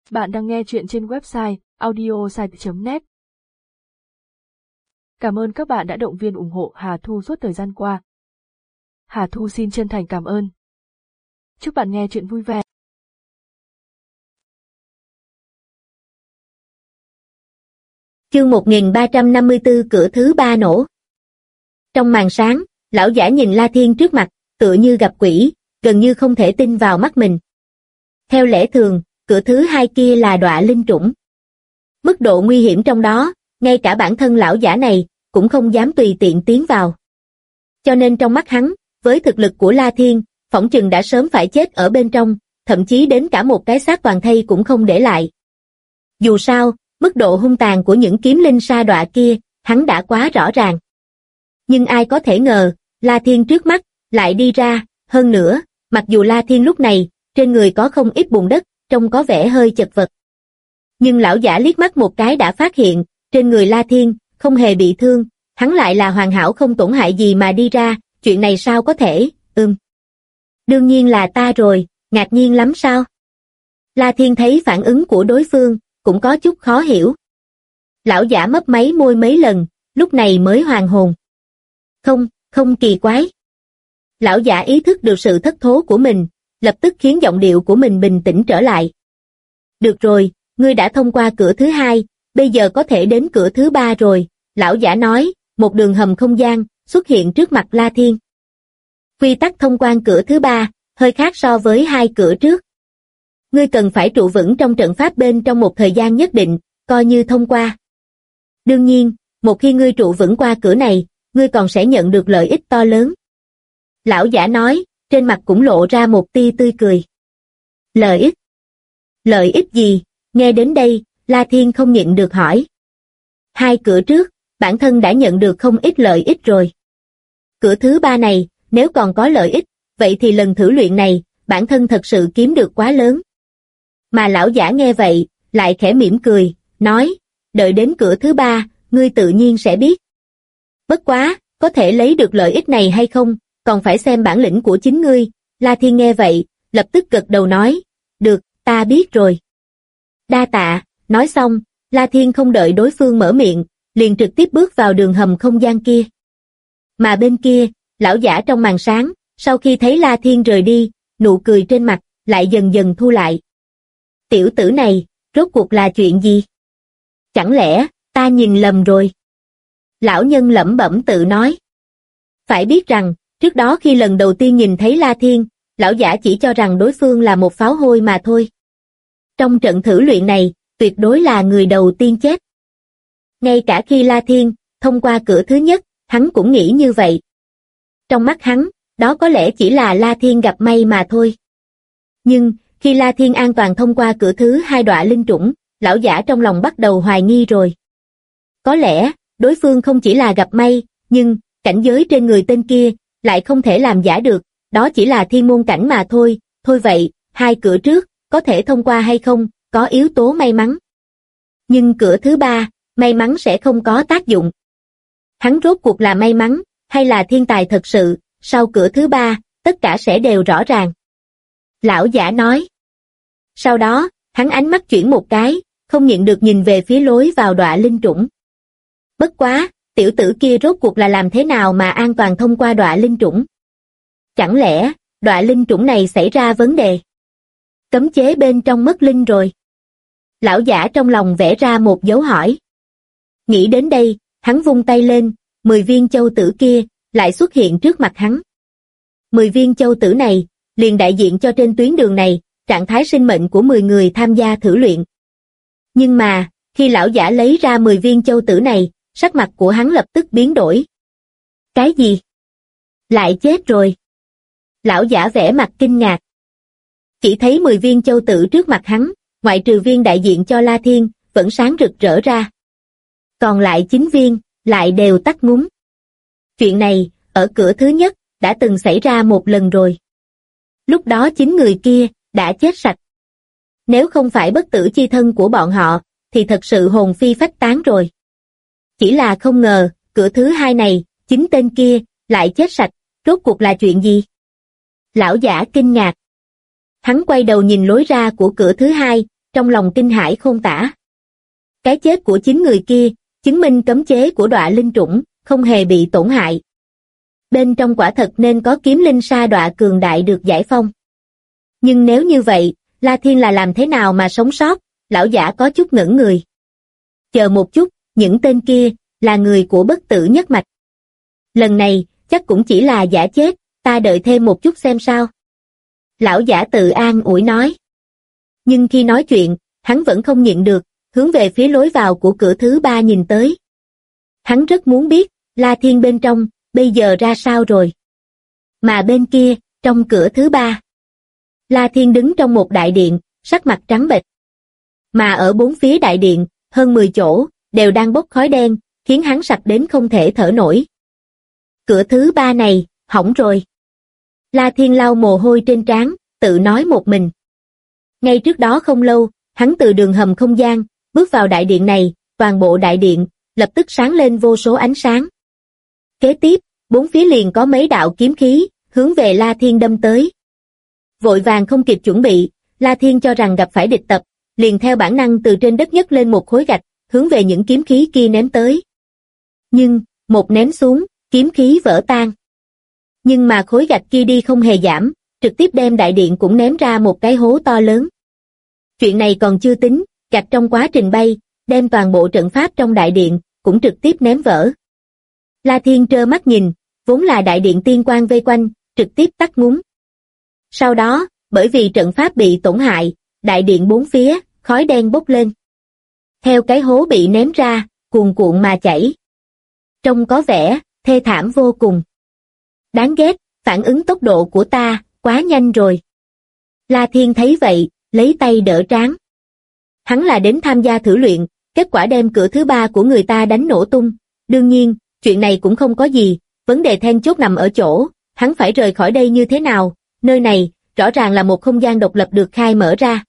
Bạn đang nghe chuyện trên website audiosite.net. Cảm ơn các bạn đã động viên ủng hộ Hà Thu suốt thời gian qua. Hà Thu xin chân thành cảm ơn. Chúc bạn nghe chuyện vui vẻ. Chương 1354 cửa thứ ba nổ. Trong màn sáng, lão giả nhìn La Thiên trước mặt, tựa như gặp quỷ, gần như không thể tin vào mắt mình. Theo lẽ thường, cửa thứ hai kia là đọa linh trũng. Mức độ nguy hiểm trong đó, ngay cả bản thân lão giả này, cũng không dám tùy tiện tiến vào. Cho nên trong mắt hắn, với thực lực của La Thiên, phỏng chừng đã sớm phải chết ở bên trong, thậm chí đến cả một cái xác toàn thây cũng không để lại. Dù sao, mức độ hung tàn của những kiếm linh sa đọa kia, hắn đã quá rõ ràng. Nhưng ai có thể ngờ, La Thiên trước mắt, lại đi ra, hơn nữa, mặc dù La Thiên lúc này, trên người có không ít bùn đất, trông có vẻ hơi chật vật. Nhưng lão giả liếc mắt một cái đã phát hiện, trên người La Thiên, không hề bị thương, hắn lại là hoàn hảo không tổn hại gì mà đi ra, chuyện này sao có thể, Đương nhiên là ta rồi, ngạc nhiên lắm sao? La Thiên thấy phản ứng của đối phương, cũng có chút khó hiểu. Lão giả mấp máy môi mấy lần, lúc này mới hoàn hồn. Không kỳ quái. Lão giả ý thức được sự thất thố của mình, lập tức khiến giọng điệu của mình bình tĩnh trở lại. Được rồi, ngươi đã thông qua cửa thứ hai, bây giờ có thể đến cửa thứ ba rồi, lão giả nói, một đường hầm không gian, xuất hiện trước mặt La Thiên. Quy tắc thông quan cửa thứ ba, hơi khác so với hai cửa trước. Ngươi cần phải trụ vững trong trận pháp bên trong một thời gian nhất định, coi như thông qua. Đương nhiên, một khi ngươi trụ vững qua cửa này, ngươi còn sẽ nhận được lợi ích to lớn. Lão giả nói, trên mặt cũng lộ ra một tia tươi cười. Lợi ích? Lợi ích gì? Nghe đến đây, La Thiên không nhịn được hỏi. Hai cửa trước, bản thân đã nhận được không ít lợi ích rồi. Cửa thứ ba này, nếu còn có lợi ích, vậy thì lần thử luyện này, bản thân thật sự kiếm được quá lớn. Mà lão giả nghe vậy, lại khẽ mỉm cười, nói, đợi đến cửa thứ ba, ngươi tự nhiên sẽ biết. Bất quá, có thể lấy được lợi ích này hay không, còn phải xem bản lĩnh của chính ngươi. La Thiên nghe vậy, lập tức gật đầu nói, được, ta biết rồi. Đa tạ, nói xong, La Thiên không đợi đối phương mở miệng, liền trực tiếp bước vào đường hầm không gian kia. Mà bên kia, lão giả trong màn sáng, sau khi thấy La Thiên rời đi, nụ cười trên mặt, lại dần dần thu lại. Tiểu tử này, rốt cuộc là chuyện gì? Chẳng lẽ, ta nhìn lầm rồi? Lão nhân lẩm bẩm tự nói. Phải biết rằng, trước đó khi lần đầu tiên nhìn thấy La Thiên, lão giả chỉ cho rằng đối phương là một pháo hôi mà thôi. Trong trận thử luyện này, tuyệt đối là người đầu tiên chết. Ngay cả khi La Thiên thông qua cửa thứ nhất, hắn cũng nghĩ như vậy. Trong mắt hắn, đó có lẽ chỉ là La Thiên gặp may mà thôi. Nhưng, khi La Thiên an toàn thông qua cửa thứ hai đọa linh trũng, lão giả trong lòng bắt đầu hoài nghi rồi. Có lẽ, đối phương không chỉ là gặp may, nhưng, cảnh giới trên người tên kia, lại không thể làm giả được, đó chỉ là thiên môn cảnh mà thôi. Thôi vậy, hai cửa trước, có thể thông qua hay không, có yếu tố may mắn. Nhưng cửa thứ ba, may mắn sẽ không có tác dụng. Hắn rốt cuộc là may mắn, hay là thiên tài thật sự, sau cửa thứ ba, tất cả sẽ đều rõ ràng. Lão giả nói. Sau đó, hắn ánh mắt chuyển một cái, không nhịn được nhìn về phía lối vào đọa linh trũng. Bất quá, tiểu tử kia rốt cuộc là làm thế nào mà an toàn thông qua đọa linh trũng? Chẳng lẽ, đọa linh trũng này xảy ra vấn đề? Cấm chế bên trong mất linh rồi. Lão giả trong lòng vẽ ra một dấu hỏi. Nghĩ đến đây, hắn vung tay lên, 10 viên châu tử kia, lại xuất hiện trước mặt hắn. 10 viên châu tử này, liền đại diện cho trên tuyến đường này, trạng thái sinh mệnh của 10 người tham gia thử luyện. Nhưng mà, khi lão giả lấy ra 10 viên châu tử này, sắc mặt của hắn lập tức biến đổi. Cái gì? Lại chết rồi. Lão giả vẻ mặt kinh ngạc. Chỉ thấy 10 viên châu tử trước mặt hắn, ngoại trừ viên đại diện cho La Thiên, vẫn sáng rực rỡ ra. Còn lại 9 viên, lại đều tắt ngúm. Chuyện này, ở cửa thứ nhất, đã từng xảy ra một lần rồi. Lúc đó 9 người kia, đã chết sạch. Nếu không phải bất tử chi thân của bọn họ, thì thật sự hồn phi phách tán rồi. Chỉ là không ngờ, cửa thứ hai này, 9 tên kia, lại chết sạch, rốt cuộc là chuyện gì? Lão giả kinh ngạc. Hắn quay đầu nhìn lối ra của cửa thứ hai, trong lòng kinh hãi khôn tả. Cái chết của 9 người kia, chứng minh cấm chế của Đọa Linh Trũng không hề bị tổn hại. Bên trong quả thật nên có kiếm linh sa đọa cường đại được giải phong. Nhưng nếu như vậy, La Thiên là làm thế nào mà sống sót? Lão giả có chút ngẩn người. Chờ một chút, những tên kia là người của Bất Tử Nhất Mạch. Lần này, chắc cũng chỉ là giả chết, ta đợi thêm một chút xem sao. Lão giả tự an ủi nói. Nhưng khi nói chuyện, hắn vẫn không nhịn được, hướng về phía lối vào của cửa thứ 3 nhìn tới. Hắn rất muốn biết, La Thiên bên trong, bây giờ ra sao rồi. Mà bên kia, trong cửa thứ 3, La Thiên đứng trong một đại điện, sắc mặt trắng bệch. Mà ở bốn phía đại điện, hơn 10 chỗ, đều đang bốc khói đen, khiến hắn sặc đến không thể thở nổi. Cửa thứ 3 này, hỏng rồi. La Thiên lau mồ hôi trên trán, tự nói một mình. Ngay trước đó không lâu, hắn từ đường hầm không gian, bước vào đại điện này, toàn bộ đại điện, lập tức sáng lên vô số ánh sáng. Kế tiếp, bốn phía liền có mấy đạo kiếm khí, hướng về La Thiên đâm tới. Vội vàng không kịp chuẩn bị, La Thiên cho rằng gặp phải địch tập, liền theo bản năng từ trên đất nhấc lên một khối gạch, hướng về những kiếm khí kia ném tới. Nhưng, một ném xuống, kiếm khí vỡ tan. Nhưng mà khối gạch kia đi không hề giảm, trực tiếp đem đại điện cũng ném ra một cái hố to lớn. Chuyện này còn chưa tính, gạch trong quá trình bay, đem toàn bộ trận pháp trong đại điện, cũng trực tiếp ném vỡ. La Thiên trơ mắt nhìn, vốn là đại điện tiên quang vây quanh, trực tiếp tắt ngúm. Sau đó, bởi vì trận pháp bị tổn hại, đại điện bốn phía, khói đen bốc lên. Theo cái hố bị ném ra, cuồn cuộn mà chảy. Trông có vẻ, thê thảm vô cùng. Đáng ghét, phản ứng tốc độ của ta, quá nhanh rồi. La Thiên thấy vậy, lấy tay đỡ trán. Hắn là đến tham gia thử luyện, kết quả đem cửa thứ 3 của người ta đánh nổ tung. Đương nhiên, chuyện này cũng không có gì, vấn đề then chốt nằm ở chỗ, hắn phải rời khỏi đây như thế nào, nơi này, rõ ràng là một không gian độc lập được khai mở ra.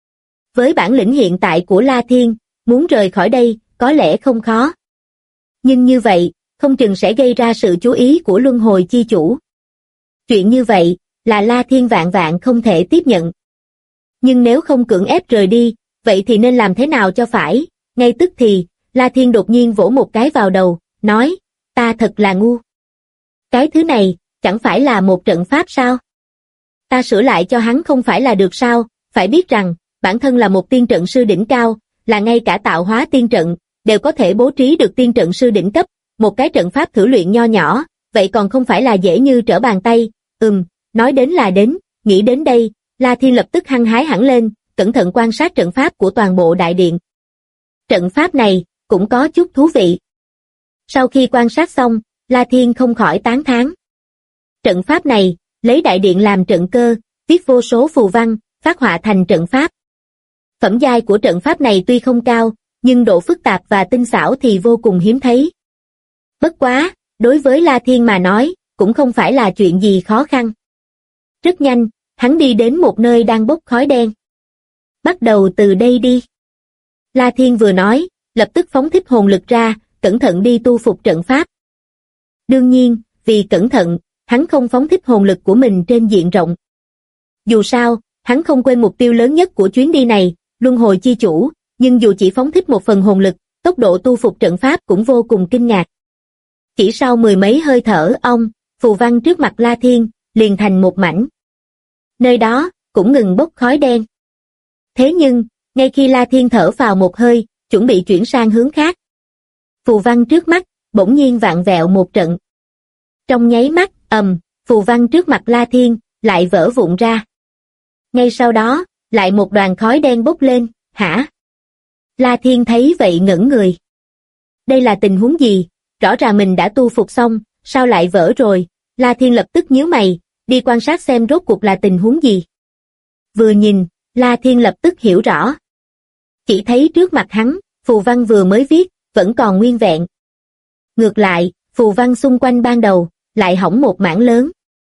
Với bản lĩnh hiện tại của La Thiên, muốn rời khỏi đây, có lẽ không khó. Nhưng như vậy, không chừng sẽ gây ra sự chú ý của luân hồi chi chủ. Chuyện như vậy, là La Thiên vạn vạn không thể tiếp nhận. Nhưng nếu không cưỡng ép rời đi, vậy thì nên làm thế nào cho phải? Ngay tức thì, La Thiên đột nhiên vỗ một cái vào đầu, nói, ta thật là ngu. Cái thứ này, chẳng phải là một trận pháp sao? Ta sửa lại cho hắn không phải là được sao? Phải biết rằng, bản thân là một tiên trận sư đỉnh cao, là ngay cả tạo hóa tiên trận, đều có thể bố trí được tiên trận sư đỉnh cấp, một cái trận pháp thử luyện nho nhỏ, vậy còn không phải là dễ như trở bàn tay. Nói đến là đến, nghĩ đến đây, La Thiên lập tức hăng hái hẳn lên, cẩn thận quan sát trận pháp của toàn bộ đại điện. Trận pháp này, cũng có chút thú vị. Sau khi quan sát xong, La Thiên không khỏi tán thán. Trận pháp này, lấy đại điện làm trận cơ, viết vô số phù văn, phát họa thành trận pháp. Phẩm giai của trận pháp này tuy không cao, nhưng độ phức tạp và tinh xảo thì vô cùng hiếm thấy. Bất quá, đối với La Thiên mà nói, cũng không phải là chuyện gì khó khăn. Rất nhanh, hắn đi đến một nơi đang bốc khói đen. Bắt đầu từ đây đi. La Thiên vừa nói, lập tức phóng thích hồn lực ra, cẩn thận đi tu phục trận pháp. Đương nhiên, vì cẩn thận, hắn không phóng thích hồn lực của mình trên diện rộng. Dù sao, hắn không quên mục tiêu lớn nhất của chuyến đi này, luân hồi chi chủ, nhưng dù chỉ phóng thích một phần hồn lực, tốc độ tu phục trận pháp cũng vô cùng kinh ngạc. Chỉ sau mười mấy hơi thở phù văn trước mặt La Thiên, liền thành một mảnh. Nơi đó, cũng ngừng bốc khói đen. Thế nhưng, ngay khi La Thiên thở vào một hơi, chuẩn bị chuyển sang hướng khác. Phù văn trước mắt, bỗng nhiên vạn vẹo một trận. Trong nháy mắt, phù văn trước mặt La Thiên, lại vỡ vụn ra. Ngay sau đó, lại một đoàn khói đen bốc lên, hả? La Thiên thấy vậy ngẩn người. Đây là tình huống gì? Rõ ràng mình đã tu phục xong, sao lại vỡ rồi? La Thiên lập tức nhíu mày, đi quan sát xem rốt cuộc là tình huống gì. Vừa nhìn, La Thiên lập tức hiểu rõ. Chỉ thấy trước mặt hắn, phù văn vừa mới viết, vẫn còn nguyên vẹn. Ngược lại, phù văn xung quanh ban đầu, lại hỏng một mảng lớn.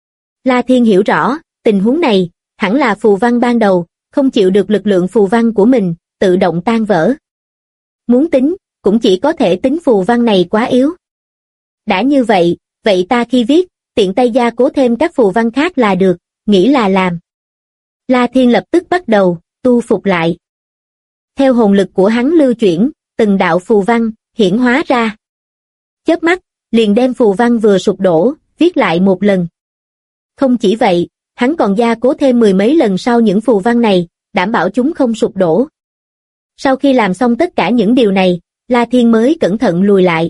La Thiên hiểu rõ, tình huống này, hẳn là phù văn ban đầu, không chịu được lực lượng phù văn của mình, tự động tan vỡ. Muốn tính, cũng chỉ có thể tính phù văn này quá yếu. Đã như vậy, vậy ta khi viết, tiện tay gia cố thêm các phù văn khác là được, nghĩ là làm. La Thiên lập tức bắt đầu, tu phục lại. Theo hồn lực của hắn lưu chuyển, từng đạo phù văn hiển hóa ra. Chớp mắt, liền đem phù văn vừa sụp đổ, viết lại một lần. Không chỉ vậy, hắn còn gia cố thêm mười mấy lần sau những phù văn này, đảm bảo chúng không sụp đổ. Sau khi làm xong tất cả những điều này, La Thiên mới cẩn thận lùi lại.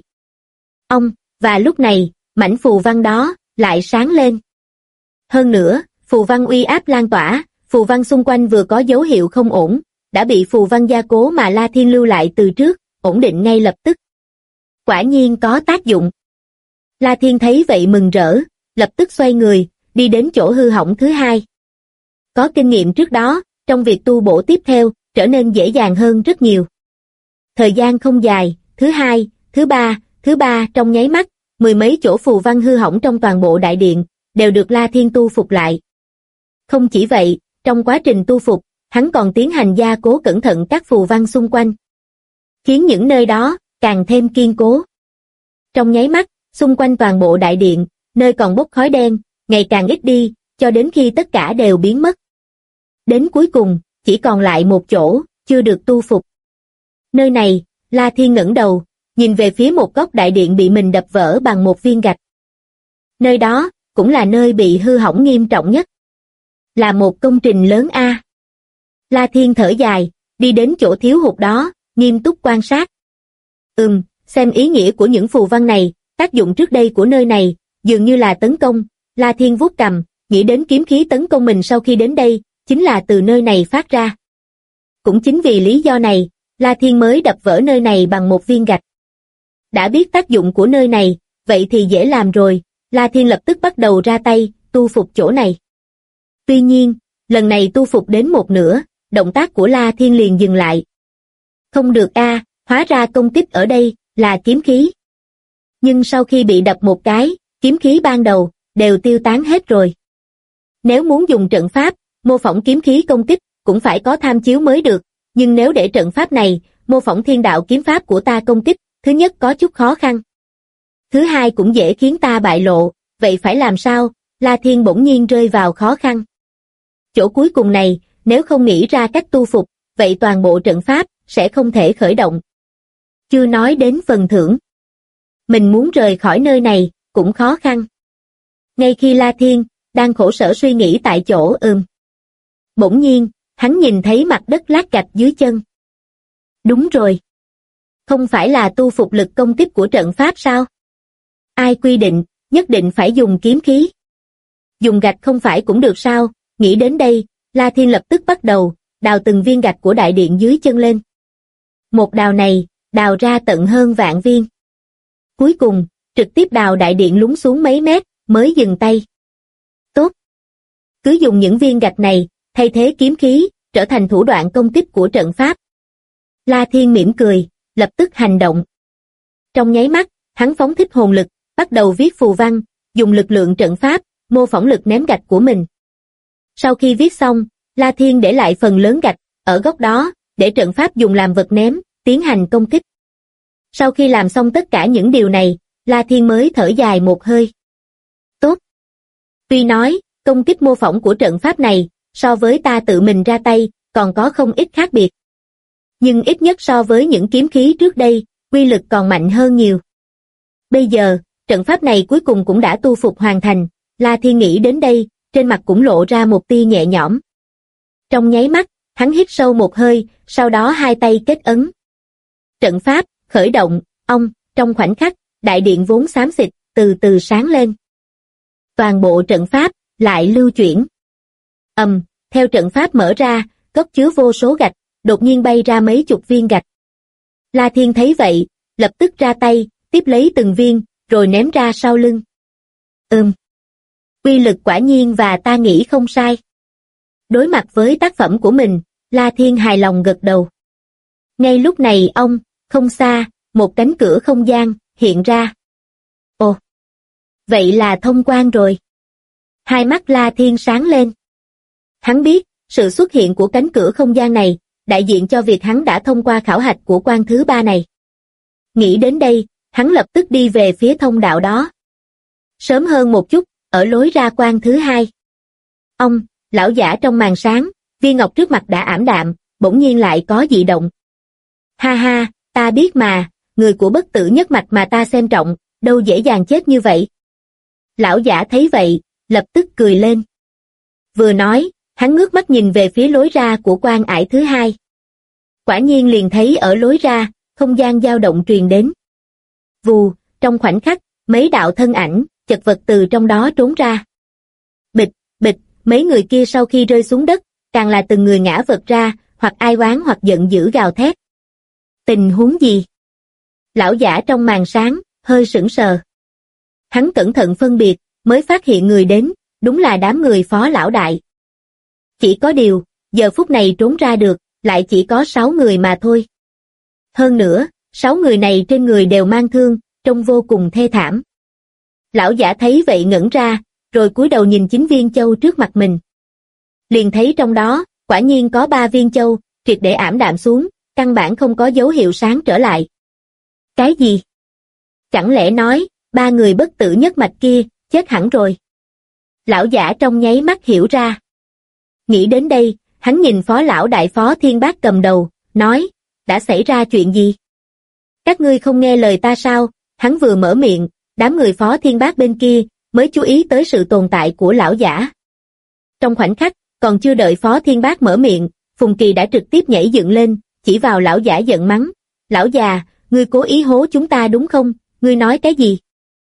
Và lúc này, mảnh phù văn đó lại sáng lên. Hơn nữa, phù văn uy áp lan tỏa, phù văn xung quanh vừa có dấu hiệu không ổn, đã bị phù văn gia cố mà La Thiên lưu lại từ trước, ổn định ngay lập tức. Quả nhiên có tác dụng. La Thiên thấy vậy mừng rỡ, lập tức xoay người, đi đến chỗ hư hỏng thứ hai. Có kinh nghiệm trước đó, trong việc tu bổ tiếp theo, trở nên dễ dàng hơn rất nhiều. Thời gian không dài, thứ hai, thứ ba trong nháy mắt, mười mấy chỗ phù văn hư hỏng trong toàn bộ đại điện, đều được La Thiên tu phục lại. Không chỉ vậy, trong quá trình tu phục, hắn còn tiến hành gia cố cẩn thận các phù văn xung quanh, khiến những nơi đó càng thêm kiên cố. Trong nháy mắt, xung quanh toàn bộ đại điện, nơi còn bốc khói đen, ngày càng ít đi, cho đến khi tất cả đều biến mất. Đến cuối cùng, chỉ còn lại một chỗ, chưa được tu phục. Nơi này, La Thiên ngẩng đầu, nhìn về phía một góc đại điện bị mình đập vỡ bằng một viên gạch. Nơi đó, cũng là nơi bị hư hỏng nghiêm trọng nhất. Là một công trình lớn a. La Thiên thở dài, đi đến chỗ thiếu hụt đó, nghiêm túc quan sát. Xem ý nghĩa của những phù văn này, tác dụng trước đây của nơi này, dường như là tấn công. La Thiên vuốt cằm, nghĩ đến kiếm khí tấn công mình sau khi đến đây, chính là từ nơi này phát ra. Cũng chính vì lý do này, La Thiên mới đập vỡ nơi này bằng một viên gạch. Đã biết tác dụng của nơi này, vậy thì dễ làm rồi, La Thiên lập tức bắt đầu ra tay, tu phục chỗ này. Tuy nhiên, lần này tu phục đến một nửa, động tác của La Thiên liền dừng lại. Không được a, hóa ra công kích ở đây là kiếm khí. Nhưng sau khi bị đập một cái, kiếm khí ban đầu đều tiêu tán hết rồi. Nếu muốn dùng trận pháp, mô phỏng kiếm khí công kích, cũng phải có tham chiếu mới được, nhưng nếu để trận pháp này, mô phỏng thiên đạo kiếm pháp của ta công kích, thứ nhất có chút khó khăn. Thứ hai cũng dễ khiến ta bại lộ, vậy phải làm sao? La Thiên bỗng nhiên rơi vào khó khăn. Chỗ cuối cùng này, nếu không nghĩ ra cách tu phục, vậy toàn bộ trận pháp sẽ không thể khởi động. Chưa nói đến phần thưởng. Mình muốn rời khỏi nơi này, cũng khó khăn. Ngay khi La Thiên đang khổ sở suy nghĩ tại chỗ bỗng nhiên, hắn nhìn thấy mặt đất lát gạch dưới chân. Đúng rồi. Không phải là tu phục lực công kích của trận pháp sao? Ai quy định, nhất định phải dùng kiếm khí? Dùng gạch không phải cũng được sao? Nghĩ đến đây, La Thiên lập tức bắt đầu đào từng viên gạch của đại điện dưới chân lên. Một đào này, đào ra tận hơn vạn viên. Cuối cùng, trực tiếp đào đại điện lún xuống mấy mét, mới dừng tay. Tốt. Cứ dùng những viên gạch này, thay thế kiếm khí, trở thành thủ đoạn công kích của trận pháp. La Thiên mỉm cười, lập tức hành động. Trong nháy mắt, hắn phóng thích hồn lực, bắt đầu viết phù văn, dùng lực lượng trận pháp, mô phỏng lực ném gạch của mình. Sau khi viết xong, La Thiên để lại phần lớn gạch, ở góc đó, để trận pháp dùng làm vật ném, tiến hành công kích. Sau khi làm xong tất cả những điều này, La Thiên mới thở dài một hơi. Tốt. Tuy nói, công kích mô phỏng của trận pháp này, so với ta tự mình ra tay, còn có không ít khác biệt. Nhưng ít nhất so với những kiếm khí trước đây, uy lực còn mạnh hơn nhiều. Bây giờ, trận pháp này cuối cùng cũng đã tu phục hoàn thành, La Thiên nghĩ đến đây, trên mặt cũng lộ ra một tia nhẹ nhõm. Trong nháy mắt, hắn hít sâu một hơi, sau đó hai tay kết ấn. Trận pháp, khởi động, trong khoảnh khắc, đại điện vốn xám xịt, từ từ sáng lên. Toàn bộ trận pháp, lại lưu chuyển. Theo trận pháp mở ra, cốc chứa vô số gạch, đột nhiên bay ra mấy chục viên gạch. La Thiên thấy vậy, lập tức ra tay, tiếp lấy từng viên, rồi ném ra sau lưng. Uy lực quả nhiên và ta nghĩ không sai. Đối mặt với tác phẩm của mình, La Thiên hài lòng gật đầu. Ngay lúc này không xa, một cánh cửa không gian, hiện ra. Ồ! Vậy là thông quan rồi. Hai mắt La Thiên sáng lên. Hắn biết, sự xuất hiện của cánh cửa không gian này, đại diện cho việc hắn đã thông qua khảo hạch của quan thứ ba này. Nghĩ đến đây, hắn lập tức đi về phía thông đạo đó. Sớm hơn một chút, ở lối ra quan thứ hai. Lão giả trong màn sáng, viên ngọc trước mặt đã ảm đạm, bỗng nhiên lại có dị động. Ha ha, ta biết mà, người của bất tử nhất mạch mà ta xem trọng, đâu dễ dàng chết như vậy. Lão giả thấy vậy, lập tức cười lên. Vừa nói, hắn ngước mắt nhìn về phía lối ra của quan ải thứ hai. Quả nhiên liền thấy ở lối ra, không gian dao động truyền đến. Vù, trong khoảnh khắc, mấy đạo thân ảnh, chật vật từ trong đó trốn ra. Bịch, bịch, mấy người kia sau khi rơi xuống đất, càng là từng người ngã vật ra, hoặc ai oán hoặc giận dữ gào thét. Tình huống gì? Lão giả trong màn sáng, hơi sững sờ. Hắn cẩn thận phân biệt, mới phát hiện người đến, đúng là đám người Phó lão đại. Chỉ có điều, giờ phút này trốn ra được, lại chỉ có 6 người mà thôi. Hơn nữa, 6 người này trên người đều mang thương, trông vô cùng thê thảm. Lão giả thấy vậy ngẩn ra, rồi cúi đầu nhìn 9 viên châu trước mặt mình. Liền thấy trong đó, quả nhiên có 3 viên châu, triệt để ảm đạm xuống, căn bản không có dấu hiệu sáng trở lại. Cái gì? Chẳng lẽ nói, 3 người bất tử nhất mạch kia, chết hẳn rồi. Lão giả trong nháy mắt hiểu ra. Nghĩ đến đây, hắn nhìn Phó lão đại Phó Thiên Bác cầm đầu, nói, đã xảy ra chuyện gì? Các ngươi không nghe lời ta sao? Hắn vừa mở miệng, đám người Phó Thiên Bác bên kia, mới chú ý tới sự tồn tại của lão giả. Trong khoảnh khắc, còn chưa đợi Phó Thiên Bác mở miệng, Phùng Kỳ đã trực tiếp nhảy dựng lên, chỉ vào lão giả giận mắng. Lão già, ngươi cố ý hố chúng ta đúng không? Ngươi nói cái gì?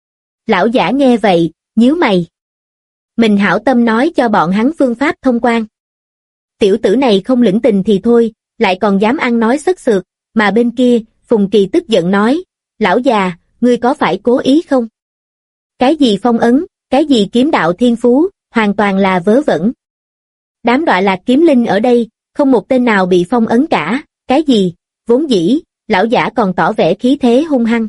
Lão giả nghe vậy, nhíu mày. Mình hảo tâm nói cho bọn hắn phương pháp thông quan. Tiểu tử này không lĩnh tình thì thôi, lại còn dám ăn nói sất sượt, mà bên kia, Phùng Kỳ tức giận nói, lão già, ngươi có phải cố ý không? Cái gì phong ấn, cái gì kiếm đạo thiên phú, hoàn toàn là vớ vẩn. Đám Đọa Lạc kiếm linh ở đây, không một tên nào bị phong ấn cả, cái gì, vốn dĩ, lão giả còn tỏ vẻ khí thế hung hăng.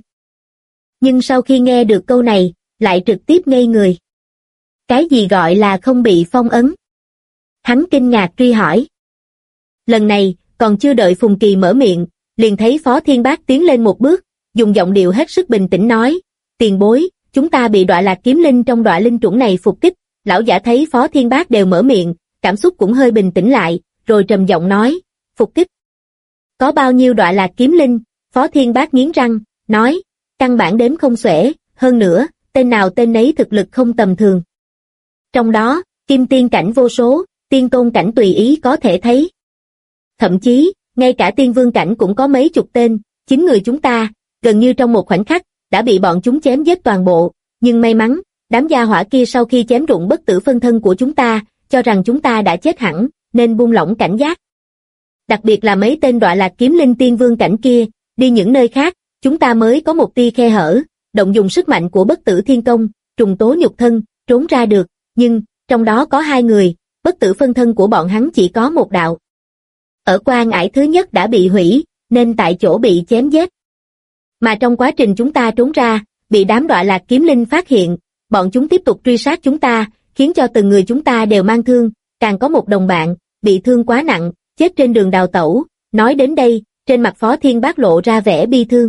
Nhưng sau khi nghe được câu này, lại trực tiếp ngây người. Cái gì gọi là không bị phong ấn? Hắn kinh ngạc truy hỏi. Lần này, còn chưa đợi Phùng Kỳ mở miệng, liền thấy Phó Thiên Bác tiến lên một bước, dùng giọng điệu hết sức bình tĩnh nói, tiền bối, chúng ta bị Đọa Lạc kiếm linh trong Đọa linh chủng này phục kích. Lão giả thấy Phó Thiên Bác đều mở miệng, cảm xúc cũng hơi bình tĩnh lại, rồi trầm giọng nói, phục kích. Có bao nhiêu Đọa Lạc kiếm linh? Phó Thiên Bác nghiến răng, nói, căn bản đếm không xuể, hơn nữa, tên nào tên nấy thực lực không tầm thường. Trong đó, kim tiên cảnh vô số, tiên tôn cảnh tùy ý có thể thấy. Thậm chí, ngay cả tiên vương cảnh cũng có mấy chục tên, 9 người chúng ta, gần như trong một khoảnh khắc, đã bị bọn chúng chém giết toàn bộ, nhưng may mắn, đám gia hỏa kia sau khi chém rụng bất tử phân thân của chúng ta, cho rằng chúng ta đã chết hẳn, nên buông lỏng cảnh giác. Đặc biệt là mấy tên Đọa Lạc kiếm linh tiên vương cảnh kia, đi những nơi khác, chúng ta mới có một tia khe hở, động dùng sức mạnh của bất tử thiên công, trùng tố nhục thân, trốn ra được, nhưng, trong đó có 2 người, bất tử phân thân của bọn hắn chỉ có một đạo. Ở quan ải thứ nhất đã bị hủy, nên tại chỗ bị chém giết. Mà trong quá trình chúng ta trốn ra, bị đám Đọa Lạc kiếm linh phát hiện, bọn chúng tiếp tục truy sát chúng ta, khiến cho từng người chúng ta đều mang thương, càng có một đồng bạn, bị thương quá nặng, chết trên đường đào tẩu. Nói đến đây, trên mặt Phó Thiên Bác lộ ra vẻ bi thương.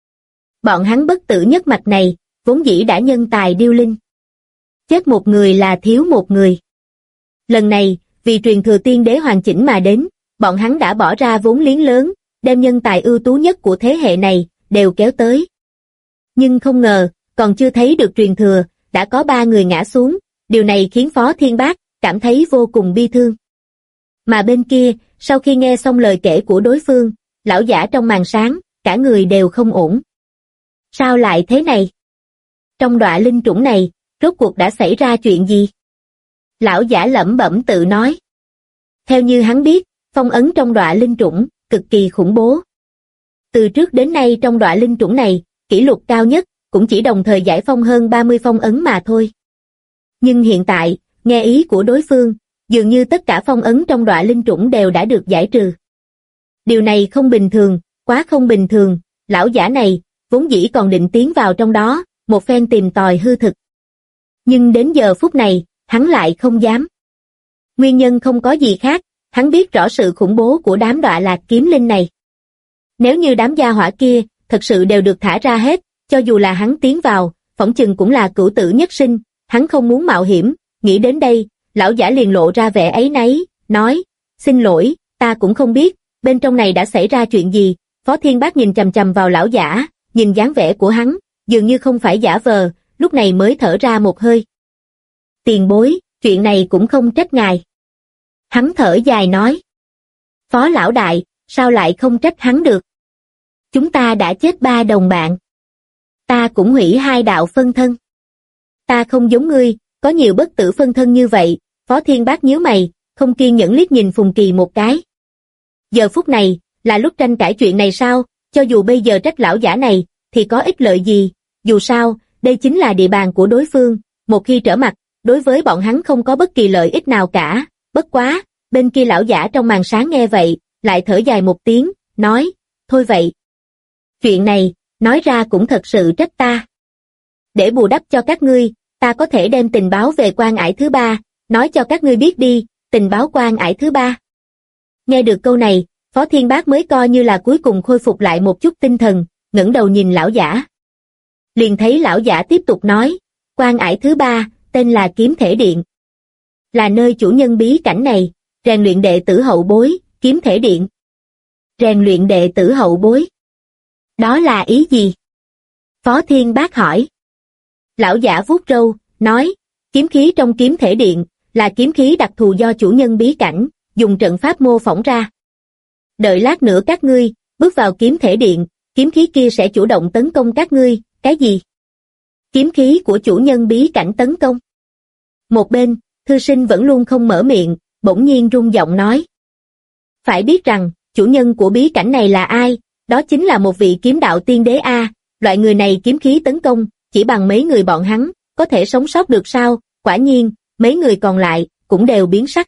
Bọn hắn bất tử nhất mạch này, vốn dĩ đã nhân tài điêu linh. Chết một người là thiếu một người. Lần này, vì truyền thừa tiên đế hoàn chỉnh mà đến, bọn hắn đã bỏ ra vốn liếng lớn, đem nhân tài ưu tú nhất của thế hệ này, đều kéo tới. Nhưng không ngờ, còn chưa thấy được truyền thừa, đã có 3 người ngã xuống, điều này khiến Phó Thiên Bác cảm thấy vô cùng bi thương. Mà bên kia, sau khi nghe xong lời kể của đối phương, lão giả trong màn sáng, cả người đều không ổn. Sao lại thế này? Trong Đọa linh chủng này, rốt cuộc đã xảy ra chuyện gì? Lão giả lẩm bẩm tự nói. Theo như hắn biết, phong ấn trong Đọa linh chủng, cực kỳ khủng bố. Từ trước đến nay trong Đọa linh chủng này, kỷ lục cao nhất, cũng chỉ đồng thời giải phong hơn 30 phong ấn mà thôi. Nhưng hiện tại, nghe ý của đối phương, dường như tất cả phong ấn trong Đọa linh chủng đều đã được giải trừ. Điều này không bình thường, quá không bình thường, lão giả này, vốn dĩ còn định tiến vào trong đó, một phen tìm tòi hư thực. Nhưng đến giờ phút này, hắn lại không dám. Nguyên nhân không có gì khác, hắn biết rõ sự khủng bố của đám Đọa Lạc kiếm linh này. Nếu như đám gia hỏa kia, thật sự đều được thả ra hết, cho dù là hắn tiến vào, phỏng chừng cũng là cửu tử nhất sinh, hắn không muốn mạo hiểm. Nghĩ đến đây, lão giả liền lộ ra vẻ áy náy, nói, xin lỗi, ta cũng không biết, bên trong này đã xảy ra chuyện gì? Phó Thiên Bác nhìn chằm chằm vào lão giả, nhìn dáng vẻ của hắn, dường như không phải giả vờ, lúc này mới thở ra một hơi. Tiền bối, chuyện này cũng không trách ngài. Hắn thở dài nói. Phó lão đại, sao lại không trách hắn được? Chúng ta đã chết 3 đồng bạn. Ta cũng hủy 2 đạo phân thân. Ta không giống ngươi, có nhiều bất tử phân thân như vậy. Phó Thiên Bác nhíu mày, không kiên nhẫn liếc nhìn Phùng Kỳ một cái. Giờ phút này, là lúc tranh cãi chuyện này sao? Cho dù bây giờ trách lão giả này, thì có ích lợi gì? Dù sao, đây chính là địa bàn của đối phương, một khi trở mặt, đối với bọn hắn không có bất kỳ lợi ích nào cả. Bất quá, bên kia lão giả trong màn sáng nghe vậy, lại thở dài một tiếng, nói, thôi vậy. Chuyện này, nói ra cũng thật sự trách ta. Để bù đắp cho các ngươi, ta có thể đem tình báo về Quan Ải thứ 3, nói cho các ngươi biết đi, tình báo Quan Ải thứ 3. Nghe được câu này, Phó Thiên Bác mới coi như là cuối cùng khôi phục lại một chút tinh thần, ngẩng đầu nhìn lão giả. Liền thấy lão giả tiếp tục nói, Quan Ải thứ 3, tên là Kiếm Thể Điện. Là nơi chủ nhân bí cảnh này, rèn luyện đệ tử hậu bối, Kiếm Thể Điện. Rèn luyện đệ tử hậu bối. Đó là ý gì? Phó Thiên Bác hỏi. Lão giả vuốt râu, nói, kiếm khí trong Kiếm Thể Điện, là kiếm khí đặc thù do chủ nhân bí cảnh, dùng trận pháp mô phỏng ra. Đợi lát nữa các ngươi, bước vào Kiếm Thể Điện, kiếm khí kia sẽ chủ động tấn công các ngươi, cái gì? Kiếm khí của chủ nhân bí cảnh tấn công. Một bên, thư sinh vẫn luôn không mở miệng, bỗng nhiên rung giọng nói. Phải biết rằng, chủ nhân của bí cảnh này là ai? Đó chính là một vị kiếm đạo tiên đế A, loại người này kiếm khí tấn công, chỉ bằng mấy người bọn hắn, có thể sống sót được sao? Quả nhiên, mấy người còn lại, cũng đều biến sắc.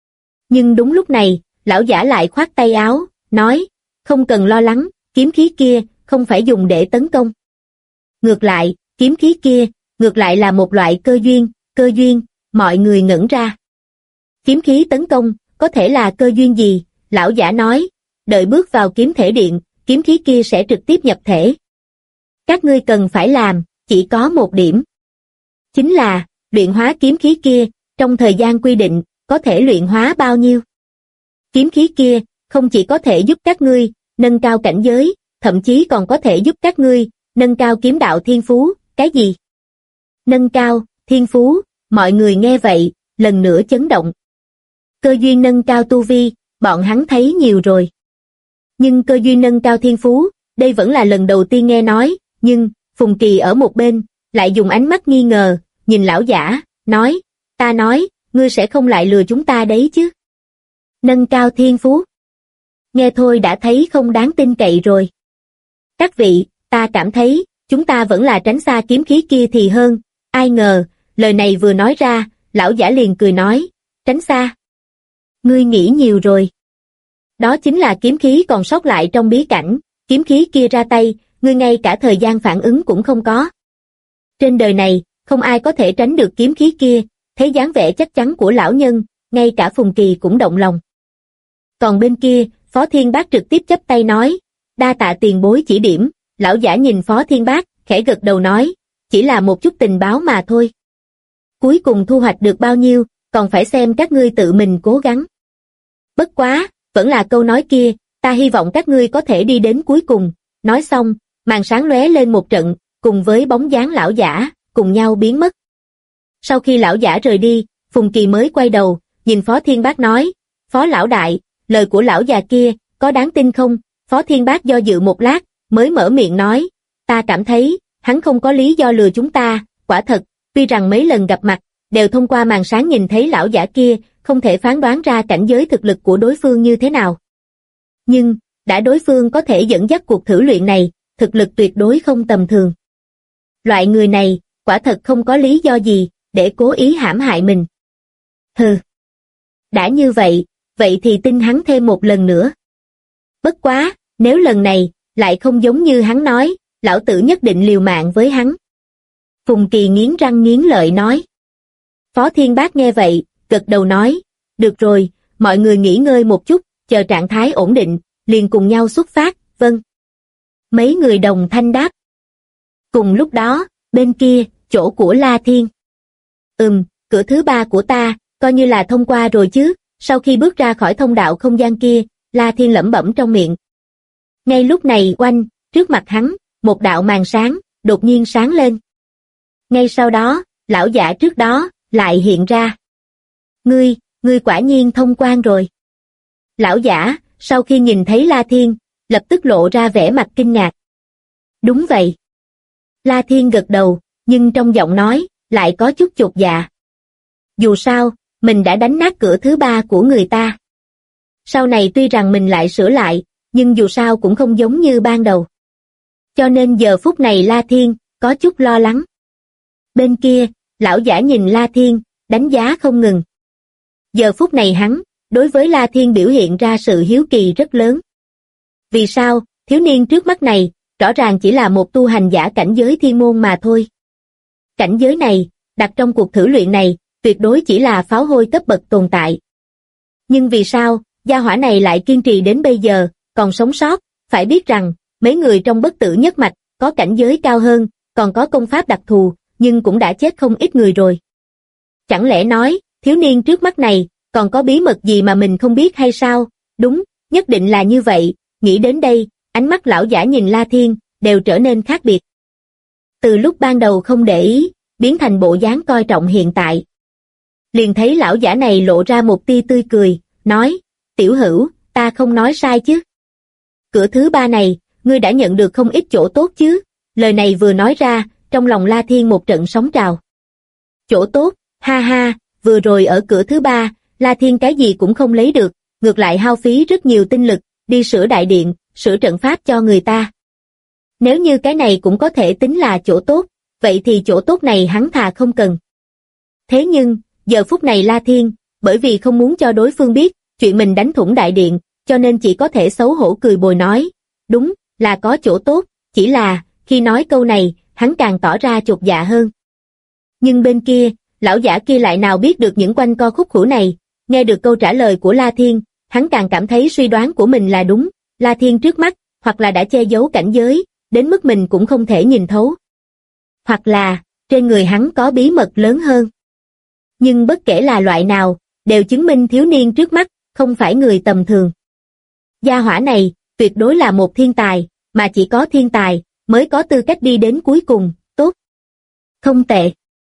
Nhưng đúng lúc này, lão giả lại khoát tay áo, nói, không cần lo lắng, kiếm khí kia, không phải dùng để tấn công. Ngược lại, kiếm khí kia, ngược lại là một loại cơ duyên, mọi người ngẩn ra. Kiếm khí tấn công, có thể là cơ duyên gì? Lão giả nói, đợi bước vào Kiếm Thể Điện, kiếm khí kia sẽ trực tiếp nhập thể. Các ngươi cần phải làm, chỉ có một điểm. Chính là, luyện hóa kiếm khí kia, trong thời gian quy định, có thể luyện hóa bao nhiêu. Kiếm khí kia, không chỉ có thể giúp các ngươi, nâng cao cảnh giới, thậm chí còn có thể giúp các ngươi, nâng cao kiếm đạo thiên phú, cái gì? Nâng cao, thiên phú, mọi người nghe vậy, lần nữa chấn động. Cơ duyên nâng cao tu vi, bọn hắn thấy nhiều rồi. Nhưng cơ duyên nâng cao thiên phú, đây vẫn là lần đầu tiên nghe nói, nhưng, Phùng Kỳ ở một bên, lại dùng ánh mắt nghi ngờ, nhìn lão giả, nói, ta nói, ngươi sẽ không lại lừa chúng ta đấy chứ. Nâng cao thiên phú. Nghe thôi đã thấy không đáng tin cậy rồi. Các vị, ta cảm thấy, chúng ta vẫn là tránh xa kiếm khí kia thì hơn, ai ngờ, lời này vừa nói ra, lão giả liền cười nói, tránh xa. Ngươi nghĩ nhiều rồi. Đó chính là kiếm khí còn sót lại trong bí cảnh, kiếm khí kia ra tay, ngươi ngay cả thời gian phản ứng cũng không có. Trên đời này, không ai có thể tránh được kiếm khí kia, thấy dáng vẻ chắc chắn của lão nhân, ngay cả Phùng Kỳ cũng động lòng. Còn bên kia, Phó Thiên Bác trực tiếp chắp tay nói, đa tạ tiền bối chỉ điểm, lão giả nhìn Phó Thiên Bác, khẽ gật đầu nói, chỉ là một chút tình báo mà thôi. Cuối cùng thu hoạch được bao nhiêu, còn phải xem các ngươi tự mình cố gắng. Bất quá, vẫn là câu nói kia, ta hy vọng các ngươi có thể đi đến cuối cùng. Nói xong, màn sáng lóe lên một trận, cùng với bóng dáng lão giả, cùng nhau biến mất. Sau khi lão giả rời đi, Phùng Kỳ mới quay đầu, nhìn Phó Thiên Bác nói, Phó lão đại, lời của lão già kia, có đáng tin không? Phó Thiên Bác do dự một lát, mới mở miệng nói, ta cảm thấy, hắn không có lý do lừa chúng ta, quả thật, tuy rằng mấy lần gặp mặt, đều thông qua màn sáng nhìn thấy lão giả kia, không thể phán đoán ra cảnh giới thực lực của đối phương như thế nào. Nhưng, đã đối phương có thể dẫn dắt cuộc thử luyện này, thực lực tuyệt đối không tầm thường. Loại người này, quả thật không có lý do gì, để cố ý hãm hại mình. Hừ. Đã như vậy, vậy thì tin hắn thêm một lần nữa. Bất quá, nếu lần này, lại không giống như hắn nói, lão tử nhất định liều mạng với hắn. Phùng Kỳ nghiến răng nghiến lợi nói. Phó Thiên Bác nghe vậy, gật đầu nói, được rồi, mọi người nghỉ ngơi một chút, chờ trạng thái ổn định, liền cùng nhau xuất phát, vâng. Mấy người đồng thanh đáp. Cùng lúc đó, bên kia, chỗ của La Thiên. Cửa thứ 3 của ta, coi như là thông qua rồi chứ, sau khi bước ra khỏi thông đạo không gian kia, La Thiên lẩm bẩm trong miệng. Ngay lúc này oanh, trước mặt hắn, một đạo màn sáng, đột nhiên sáng lên. Ngay sau đó, lão giả trước đó, lại hiện ra. Ngươi quả nhiên thông quan rồi. Lão giả, sau khi nhìn thấy La Thiên, lập tức lộ ra vẻ mặt kinh ngạc. Đúng vậy. La Thiên gật đầu, nhưng trong giọng nói, lại có chút chột dạ. Dù sao, mình đã đánh nát cửa thứ 3 của người ta. Sau này tuy rằng mình lại sửa lại, nhưng dù sao cũng không giống như ban đầu. Cho nên giờ phút này La Thiên, có chút lo lắng. Bên kia, lão giả nhìn La Thiên, đánh giá không ngừng. Giờ phút này hắn, đối với La Thiên biểu hiện ra sự hiếu kỳ rất lớn. Vì sao, thiếu niên trước mắt này, rõ ràng chỉ là một tu hành giả cảnh giới thiên môn mà thôi. Cảnh giới này, đặt trong cuộc thử luyện này, tuyệt đối chỉ là pháo hôi cấp bậc tồn tại. Nhưng vì sao, gia hỏa này lại kiên trì đến bây giờ, còn sống sót, phải biết rằng, mấy người trong bất tử nhất mạch, có cảnh giới cao hơn, còn có công pháp đặc thù, nhưng cũng đã chết không ít người rồi. Chẳng lẽ nói, thiếu niên trước mắt này, còn có bí mật gì mà mình không biết hay sao? Đúng, nhất định là như vậy. Nghĩ đến đây, ánh mắt lão giả nhìn La Thiên, đều trở nên khác biệt. Từ lúc ban đầu không để ý, biến thành bộ dáng coi trọng hiện tại. Liền thấy lão giả này lộ ra một tia tươi cười, nói, tiểu hữu, ta không nói sai chứ. Cửa thứ 3 này, ngươi đã nhận được không ít chỗ tốt chứ. Lời này vừa nói ra, trong lòng La Thiên một trận sóng trào. Chỗ tốt, ha ha, vừa rồi ở cửa thứ 3, La Thiên cái gì cũng không lấy được, ngược lại hao phí rất nhiều tinh lực, đi sửa đại điện, sửa trận pháp cho người ta. Nếu như cái này cũng có thể tính là chỗ tốt, vậy thì chỗ tốt này hắn thà không cần. Thế nhưng, giờ phút này La Thiên, bởi vì không muốn cho đối phương biết, chuyện mình đánh thủng đại điện, cho nên chỉ có thể xấu hổ cười bồi nói, đúng, là có chỗ tốt, chỉ là, khi nói câu này, hắn càng tỏ ra chột dạ hơn. Nhưng bên kia, lão giả kia lại nào biết được những quanh co khúc khủa này, nghe được câu trả lời của La Thiên, hắn càng cảm thấy suy đoán của mình là đúng, La Thiên trước mắt, hoặc là đã che giấu cảnh giới, đến mức mình cũng không thể nhìn thấu. Hoặc là, trên người hắn có bí mật lớn hơn. Nhưng bất kể là loại nào, đều chứng minh thiếu niên trước mắt, không phải người tầm thường. Gia hỏa này, tuyệt đối là một thiên tài, mà chỉ có thiên tài, mới có tư cách đi đến cuối cùng, tốt. Không tệ.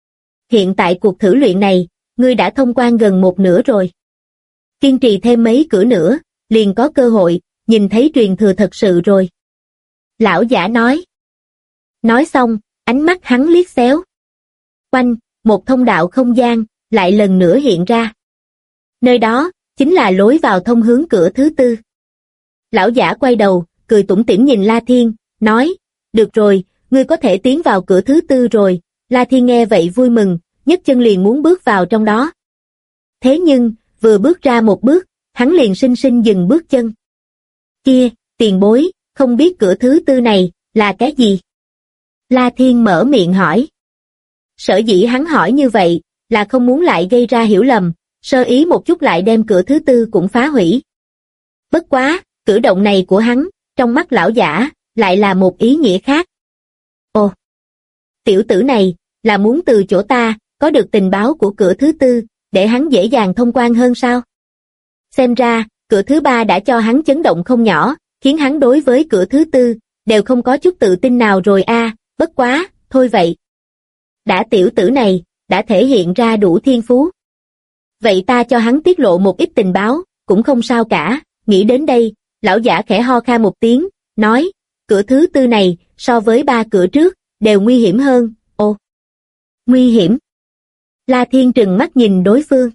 Hiện tại cuộc thử luyện này, ngươi đã thông quan gần một nửa rồi. Kiên trì thêm mấy cửa nữa, liền có cơ hội, nhìn thấy truyền thừa thật sự rồi. Lão giả nói. Nói xong, ánh mắt hắn liếc xéo. Quanh, một thông đạo không gian, lại lần nữa hiện ra. Nơi đó, chính là lối vào thông hướng cửa thứ 4. Lão giả quay đầu, cười tủm tỉm nhìn La Thiên, nói, được rồi, ngươi có thể tiến vào cửa thứ 4 rồi. La Thiên nghe vậy vui mừng, nhấc chân liền muốn bước vào trong đó. Thế nhưng, vừa bước ra một bước, hắn liền sinh sinh dừng bước chân. Kia, tiền bối, không biết cửa thứ 4 này, là cái gì? La Thiên mở miệng hỏi. Sở dĩ hắn hỏi như vậy, là không muốn lại gây ra hiểu lầm, sơ ý một chút lại đem cửa thứ 4 cũng phá hủy. Bất quá, cử động này của hắn, trong mắt lão giả, lại là một ý nghĩa khác. Ồ! Tiểu tử này, là muốn từ chỗ ta, có được tình báo của cửa thứ 4, để hắn dễ dàng thông quan hơn sao? Xem ra, cửa thứ 3 đã cho hắn chấn động không nhỏ, khiến hắn đối với cửa thứ 4, đều không có chút tự tin nào rồi a. Bất quá, thôi vậy. Đã tiểu tử này, đã thể hiện ra đủ thiên phú. Vậy ta cho hắn tiết lộ một ít tình báo, cũng không sao cả. Nghĩ đến đây, lão giả khẽ ho khan một tiếng, nói, cửa thứ 4 này, so với 3 cửa trước, đều nguy hiểm hơn. Ồ, nguy hiểm. La Thiên trừng mắt nhìn đối phương.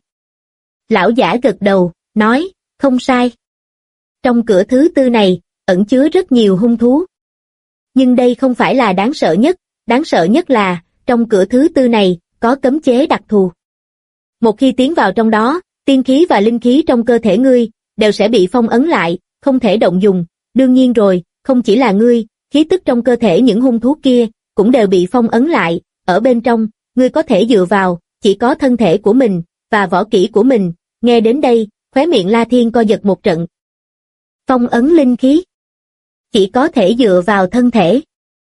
Lão giả gật đầu, nói, không sai. Trong cửa thứ 4 này, ẩn chứa rất nhiều hung thú. Nhưng đây không phải là đáng sợ nhất là, trong cửa thứ 4 này, có cấm chế đặc thù. Một khi tiến vào trong đó, tiên khí và linh khí trong cơ thể ngươi, đều sẽ bị phong ấn lại, không thể động dùng. Đương nhiên rồi, không chỉ là ngươi, khí tức trong cơ thể những hung thú kia, cũng đều bị phong ấn lại, ở bên trong, ngươi có thể dựa vào, chỉ có thân thể của mình, và võ kỹ của mình. Nghe đến đây, khóe miệng La Thiên co giật một trận. Phong ấn linh khí. Chỉ có thể dựa vào thân thể.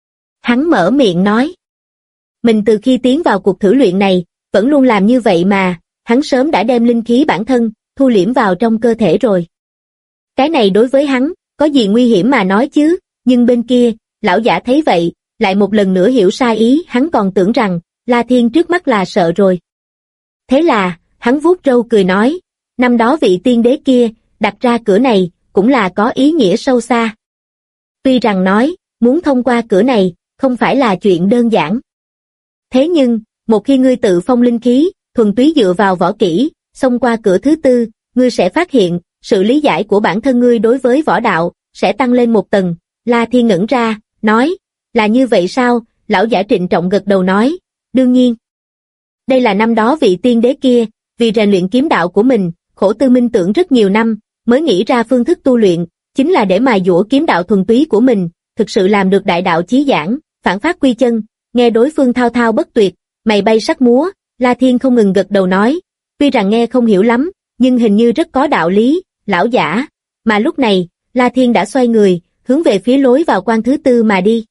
Hắn mở miệng nói. Mình từ khi tiến vào cuộc thử luyện này, vẫn luôn làm như vậy mà, hắn sớm đã đem linh khí bản thân, thu liễm vào trong cơ thể rồi. Cái này đối với hắn, có gì nguy hiểm mà nói chứ, nhưng bên kia, lão giả thấy vậy, lại một lần nữa hiểu sai ý, hắn còn tưởng rằng, La Thiên trước mắt là sợ rồi. Thế là, hắn vuốt râu cười nói, năm đó vị tiên đế kia, đặt ra cửa này, cũng là có ý nghĩa sâu xa. Tuy rằng nói, muốn thông qua cửa này, không phải là chuyện đơn giản. Thế nhưng, một khi ngươi tự phong linh khí, thuần túy dựa vào võ kỹ, xông qua cửa thứ tư, ngươi sẽ phát hiện, sự lý giải của bản thân ngươi đối với võ đạo, sẽ tăng lên một tầng. La Thiên ngẩn ra, nói, là như vậy sao? Lão giả trịnh trọng gật đầu nói, đương nhiên. Đây là năm đó vị tiên đế kia, vì rèn luyện kiếm đạo của mình, khổ tư minh tưởng rất nhiều năm, mới nghĩ ra phương thức tu luyện, chính là để mài dũa kiếm đạo thuần túy của mình, thực sự làm được đại đạo chí giảng, phản phát quy chân. Nghe đối phương thao thao bất tuyệt, mày bay sắc múa, La Thiên không ngừng gật đầu nói, tuy rằng nghe không hiểu lắm, nhưng hình như rất có đạo lý, lão giả. Mà lúc này, La Thiên đã xoay người, hướng về phía lối vào quan thứ tư mà đi.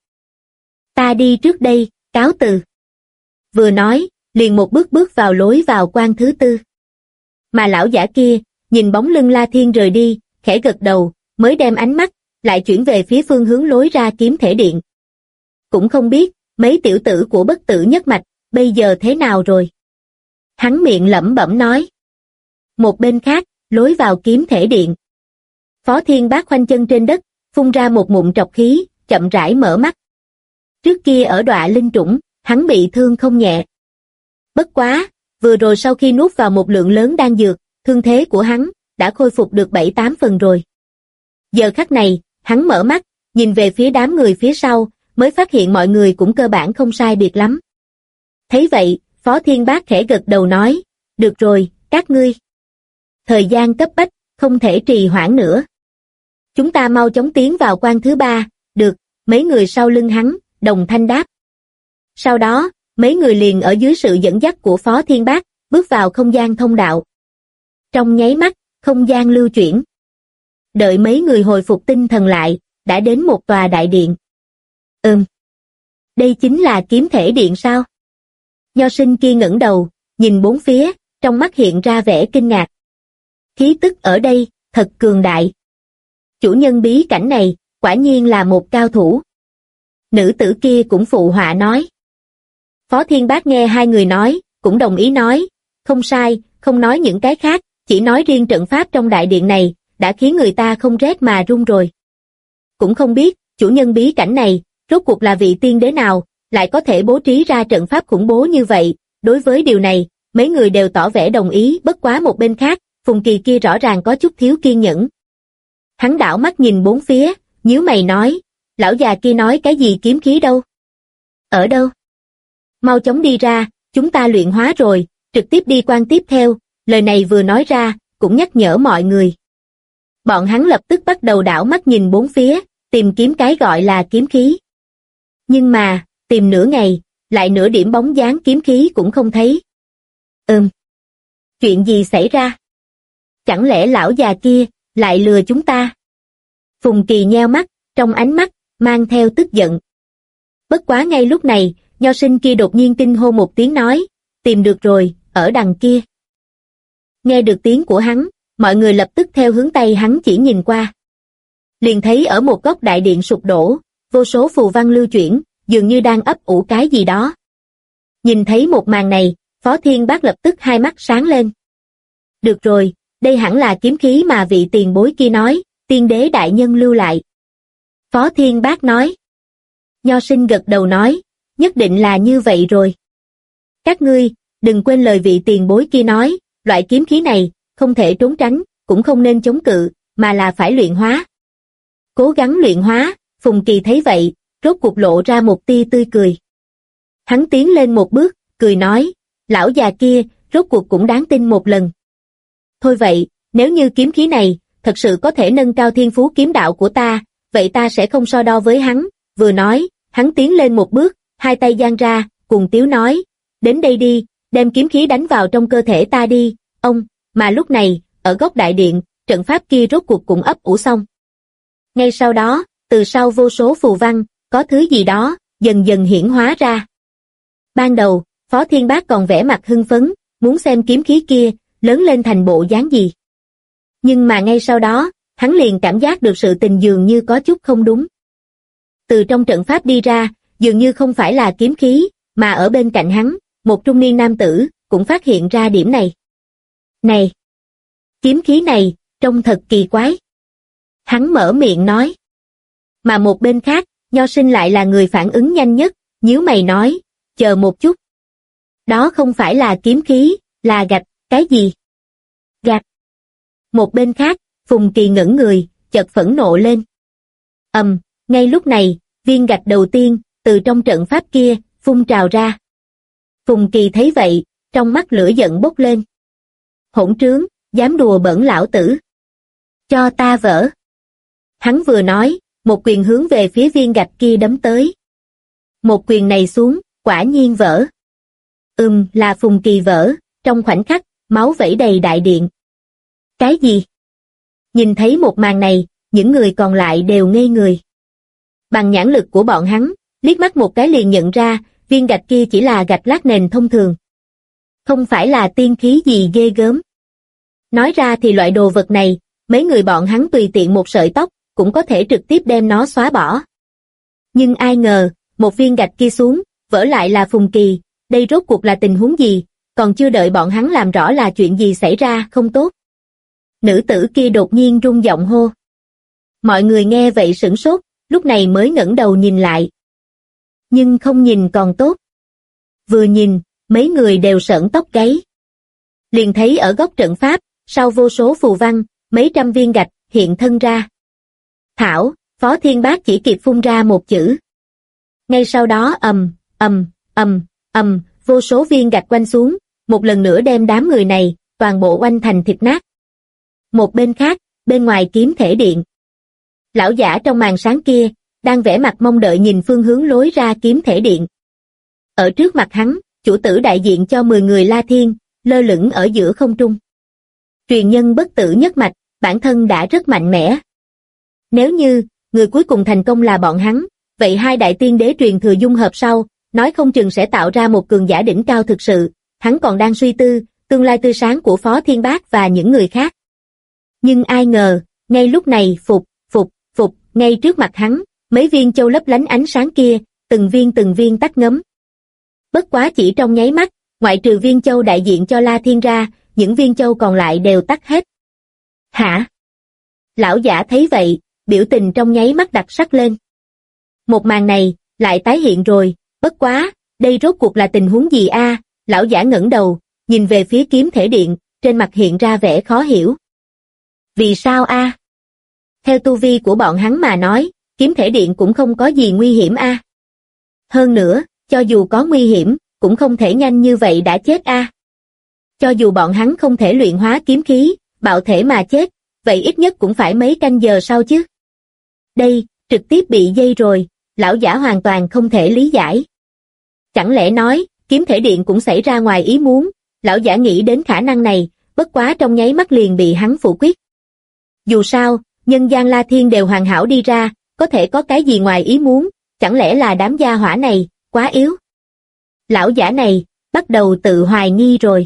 Ta đi trước đây, cáo từ. Vừa nói, liền một bước bước vào lối vào quan thứ tư. Mà lão giả kia, nhìn bóng lưng La Thiên rời đi, khẽ gật đầu, mới đem ánh mắt, lại chuyển về phía phương hướng lối ra kiếm thể điện. Cũng không biết, mấy tiểu tử của bất tử nhất mạch, bây giờ thế nào rồi? Hắn miệng lẩm bẩm nói. Một bên khác, lối vào kiếm thể điện. Phó Thiên Bác khoanh chân trên đất, phun ra một ngụm trọc khí, chậm rãi mở mắt. Trước kia ở Đọa Linh Trũng, hắn bị thương không nhẹ. Bất quá, vừa rồi sau khi nuốt vào một lượng lớn đan dược, thương thế của hắn đã khôi phục được 7-8 phần rồi. Giờ khắc này, hắn mở mắt, nhìn về phía đám người phía sau, mới phát hiện mọi người cũng cơ bản không sai biệt lắm. Thấy vậy, Phó Thiên Bác khẽ gật đầu nói, được rồi, các ngươi. Thời gian cấp bách, không thể trì hoãn nữa. Chúng ta mau chóng tiến vào quan thứ ba, được, mấy người sau lưng hắn, đồng thanh đáp. Sau đó, mấy người liền ở dưới sự dẫn dắt của Phó Thiên Bác, bước vào không gian thông đạo. Trong nháy mắt, không gian lưu chuyển. Đợi mấy người hồi phục tinh thần lại, đã đến một tòa đại điện. Đây chính là kiếm thể điện sao? Nho sinh kia ngẩng đầu, nhìn bốn phía, trong mắt hiện ra vẻ kinh ngạc. Khí tức ở đây, thật cường đại. Chủ nhân bí cảnh này, quả nhiên là một cao thủ. Nữ tử kia cũng phụ họa nói. Phó Thiên Bác nghe hai người nói, cũng đồng ý nói, không sai, không nói những cái khác, chỉ nói riêng trận pháp trong đại điện này, đã khiến người ta không rét mà run rồi. Cũng không biết, chủ nhân bí cảnh này, rốt cuộc là vị tiên đế nào, lại có thể bố trí ra trận pháp khủng bố như vậy. Đối với điều này, mấy người đều tỏ vẻ đồng ý, bất quá một bên khác, Phùng Kỳ kia rõ ràng có chút thiếu kiên nhẫn. Hắn đảo mắt nhìn bốn phía, nhíu mày nói, lão già kia nói cái gì kiếm khí đâu? Ở đâu? Mau chóng đi ra, chúng ta luyện hóa rồi, trực tiếp đi quan tiếp theo. Lời này vừa nói ra, cũng nhắc nhở mọi người. Bọn hắn lập tức bắt đầu đảo mắt nhìn bốn phía, tìm kiếm cái gọi là kiếm khí. Nhưng mà, tìm nửa ngày, lại nửa điểm bóng dáng kiếm khí cũng không thấy. Chuyện gì xảy ra? Chẳng lẽ lão già kia, lại lừa chúng ta? Phùng Kỳ nheo mắt, trong ánh mắt, mang theo tức giận. Bất quá ngay lúc này, nho sinh kia đột nhiên kinh hô một tiếng nói, tìm được rồi, ở đằng kia. Nghe được tiếng của hắn, mọi người lập tức theo hướng tay hắn chỉ nhìn qua. Liền thấy ở một góc đại điện sụp đổ, vô số phù văn lưu chuyển, dường như đang ấp ủ cái gì đó. Nhìn thấy một màn này, Phó Thiên Bác lập tức hai mắt sáng lên. Được rồi, đây hẳn là kiếm khí mà vị tiền bối kia nói, tiên đế đại nhân lưu lại. Phó Thiên Bác nói. Nho sinh gật đầu nói, nhất định là như vậy rồi. Các ngươi, đừng quên lời vị tiền bối kia nói, loại kiếm khí này, không thể trốn tránh, cũng không nên chống cự, mà là phải luyện hóa. Cố gắng luyện hóa, Phùng Kỳ thấy vậy, rốt cuộc lộ ra một tia tươi cười. Hắn tiến lên một bước, cười nói, lão già kia, rốt cuộc cũng đáng tin một lần. Thôi vậy, nếu như kiếm khí này, thật sự có thể nâng cao thiên phú kiếm đạo của ta, vậy ta sẽ không so đo với hắn. Vừa nói, hắn tiến lên một bước, hai tay giang ra, cùng tiếu nói, đến đây đi, đem kiếm khí đánh vào trong cơ thể ta đi, ông. Mà lúc này, ở góc đại điện, trận pháp kia rốt cuộc cũng ấp ủ xong. Ngay sau đó, từ sau vô số phù văn, có thứ gì đó, dần dần hiển hóa ra. Ban đầu, Phó Thiên Bác còn vẻ mặt hưng phấn, muốn xem kiếm khí kia, lớn lên thành bộ dáng gì. Nhưng mà ngay sau đó, hắn liền cảm giác được sự tình dường như có chút không đúng. Từ trong trận pháp đi ra, dường như không phải là kiếm khí, mà ở bên cạnh hắn, một trung niên nam tử, cũng phát hiện ra điểm này. Này! Kiếm khí này, trông thật kỳ quái. Hắn mở miệng nói. Mà một bên khác, Nho Sinh lại là người phản ứng nhanh nhất, nhíu mày nói, chờ một chút. Đó không phải là kiếm khí, là gạch, cái gì? Gạch. Một bên khác, Phùng Kỳ ngẩng người, chợt phẫn nộ lên. Ngay lúc này, viên gạch đầu tiên, từ trong trận pháp kia, phun trào ra. Phùng Kỳ thấy vậy, trong mắt lửa giận bốc lên. Hỗn trướng, dám đùa bỡn lão tử. Cho ta vỡ. Hắn vừa nói, một quyền hướng về phía viên gạch kia đấm tới. Một quyền này xuống, quả nhiên vỡ. Là Phùng Kỳ vỡ, trong khoảnh khắc, máu vẩy đầy đại điện. Cái gì? Nhìn thấy một màn này, những người còn lại đều ngây người. Bằng nhãn lực của bọn hắn, liếc mắt một cái liền nhận ra, viên gạch kia chỉ là gạch lát nền thông thường. Không phải là tiên khí gì ghê gớm. Nói ra thì loại đồ vật này, mấy người bọn hắn tùy tiện một sợi tóc, cũng có thể trực tiếp đem nó xóa bỏ. Nhưng ai ngờ, một viên gạch kia xuống, vỡ lại là Phùng Kỳ, đây rốt cuộc là tình huống gì, còn chưa đợi bọn hắn làm rõ là chuyện gì xảy ra không tốt. Nữ tử kia đột nhiên rung giọng hô. Mọi người nghe vậy sửng sốt, lúc này mới ngẩng đầu nhìn lại. Nhưng không nhìn còn tốt. Vừa nhìn, mấy người đều sởn tóc gáy. Liền thấy ở góc trận pháp, sau vô số phù văn, mấy trăm viên gạch hiện thân ra. Thảo, Phó Thiên Bác chỉ kịp phun ra một chữ. Ngay sau đó vô số viên gạch quanh xuống, một lần nữa đem đám người này, toàn bộ oanh thành thịt nát. Một bên khác, bên ngoài kiếm thể điện. Lão giả trong màn sáng kia, đang vẻ mặt mong đợi nhìn phương hướng lối ra kiếm thể điện. Ở trước mặt hắn, chủ tử đại diện cho 10 người La Thiên, lơ lửng ở giữa không trung. Truyền nhân bất tử nhất mạch, bản thân đã rất mạnh mẽ. Nếu như, người cuối cùng thành công là bọn hắn, vậy hai đại tiên đế truyền thừa dung hợp sau, nói không chừng sẽ tạo ra một cường giả đỉnh cao thực sự, hắn còn đang suy tư, tương lai tươi sáng của Phó Thiên Bác và những người khác. Nhưng ai ngờ, ngay lúc này phục, ngay trước mặt hắn, mấy viên châu lấp lánh ánh sáng kia, từng viên tắt ngấm. Bất quá chỉ trong nháy mắt, ngoại trừ viên châu đại diện cho La Thiên ra, những viên châu còn lại đều tắt hết. Hả? Lão giả thấy vậy, biểu tình trong nháy mắt đặc sắc lên. Một màn này, lại tái hiện rồi, bất quá, đây rốt cuộc là tình huống gì a? Lão giả ngẩng đầu, nhìn về phía kiếm thể điện, trên mặt hiện ra vẻ khó hiểu. Vì sao a? Theo tu vi của bọn hắn mà nói, kiếm thể điện cũng không có gì nguy hiểm a. Hơn nữa, cho dù có nguy hiểm, cũng không thể nhanh như vậy đã chết a. Cho dù bọn hắn không thể luyện hóa kiếm khí, bạo thể mà chết, vậy ít nhất cũng phải mấy canh giờ sau chứ. Đây, trực tiếp bị dây rồi, lão giả hoàn toàn không thể lý giải. Chẳng lẽ nói, kiếm thể điện cũng xảy ra ngoài ý muốn, lão giả nghĩ đến khả năng này, bất quá trong nháy mắt liền bị hắn phủ quyết. Dù sao, nhân gian La Thiên đều hoàn hảo đi ra, có thể có cái gì ngoài ý muốn, chẳng lẽ là đám gia hỏa này, quá yếu. Lão giả này, bắt đầu tự hoài nghi rồi.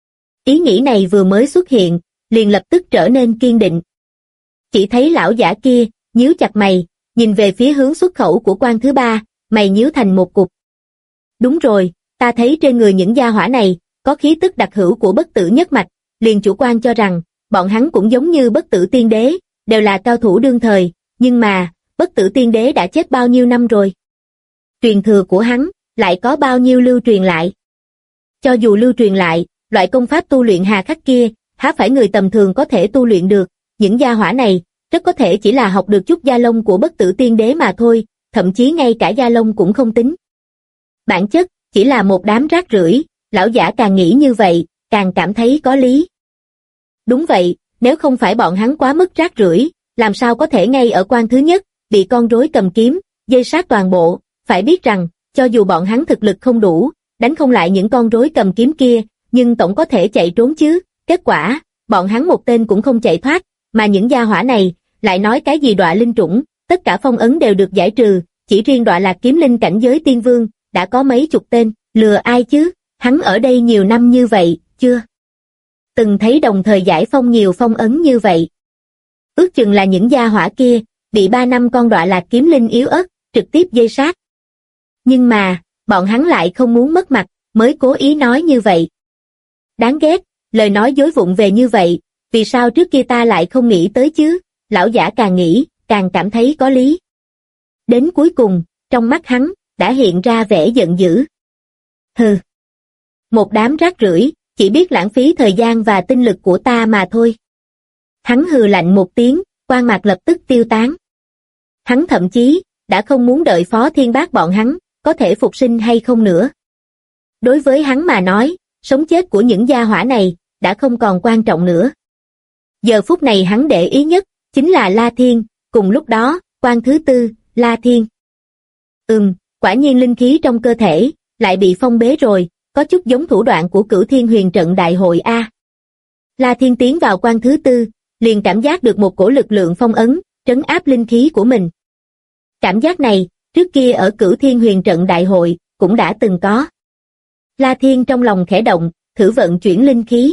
Ý nghĩ này vừa mới xuất hiện, liền lập tức trở nên kiên định. Chỉ thấy lão giả kia, nhíu chặt mày, nhìn về phía hướng xuất khẩu của quan thứ ba, mày nhíu thành một cục. Đúng rồi, ta thấy trên người những gia hỏa này, có khí tức đặc hữu của bất tử nhất mạch, liền chủ quan cho rằng, bọn hắn cũng giống như bất tử tiên đế, đều là cao thủ đương thời, nhưng mà, bất tử tiên đế đã chết bao nhiêu năm rồi. Truyền thừa của hắn, lại có bao nhiêu lưu truyền lại. Cho dù lưu truyền lại, loại công pháp tu luyện hà khắc kia, há phải người tầm thường có thể tu luyện được, những gia hỏa này, rất có thể chỉ là học được chút gia lông của bất tử tiên đế mà thôi, thậm chí ngay cả gia lông cũng không tính. Bản chất, chỉ là một đám rác rưởi, lão giả càng nghĩ như vậy, càng cảm thấy có lý. Đúng vậy, nếu không phải bọn hắn quá mức rác rưởi, làm sao có thể ngay ở quan thứ nhất, bị con rối cầm kiếm, dây sát toàn bộ, phải biết rằng, cho dù bọn hắn thực lực không đủ, đánh không lại những con rối cầm kiếm kia, nhưng tổng có thể chạy trốn chứ, kết quả, bọn hắn một tên cũng không chạy thoát, mà những gia hỏa này, lại nói cái gì đọa linh trũng, tất cả phong ấn đều được giải trừ, chỉ riêng đọa lạc kiếm linh cảnh giới tiên vương, đã có mấy chục tên, lừa ai chứ, hắn ở đây nhiều năm như vậy, chưa từng thấy đồng thời giải phong nhiều phong ấn như vậy. ước chừng là những gia hỏa kia, bị 3 năm con đọa lạc kiếm linh yếu ớt, trực tiếp dây sát. Nhưng mà, bọn hắn lại không muốn mất mặt, mới cố ý nói như vậy. Đáng ghét, lời nói dối vụng về như vậy, vì sao trước kia ta lại không nghĩ tới chứ? Lão giả càng nghĩ, càng cảm thấy có lý. Đến cuối cùng, trong mắt hắn, đã hiện ra vẻ giận dữ. Hừ. Một đám rác rưởi, chỉ biết lãng phí thời gian và tinh lực của ta mà thôi. Hắn hừ lạnh một tiếng, quang mạc lập tức tiêu tán. Hắn thậm chí, đã không muốn đợi Phó Thiên Bác bọn hắn, có thể phục sinh hay không nữa. Đối với hắn mà nói, sống chết của những gia hỏa này, đã không còn quan trọng nữa. Giờ phút này hắn để ý nhất, chính là La Thiên, cùng lúc đó, quan thứ tư, La Thiên. Quả nhiên linh khí trong cơ thể, lại bị phong bế rồi, có chút giống thủ đoạn của Cửu Thiên Huyền Trận Đại Hội A. La Thiên tiến vào quan thứ tư, liền cảm giác được một cổ lực lượng phong ấn, trấn áp linh khí của mình. Cảm giác này, trước kia ở Cửu Thiên Huyền Trận Đại Hội, cũng đã từng có. La Thiên trong lòng khẽ động, thử vận chuyển linh khí.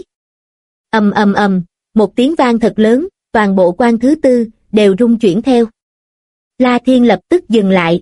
Một tiếng vang thật lớn, toàn bộ quan thứ tư, đều rung chuyển theo. La Thiên lập tức dừng lại.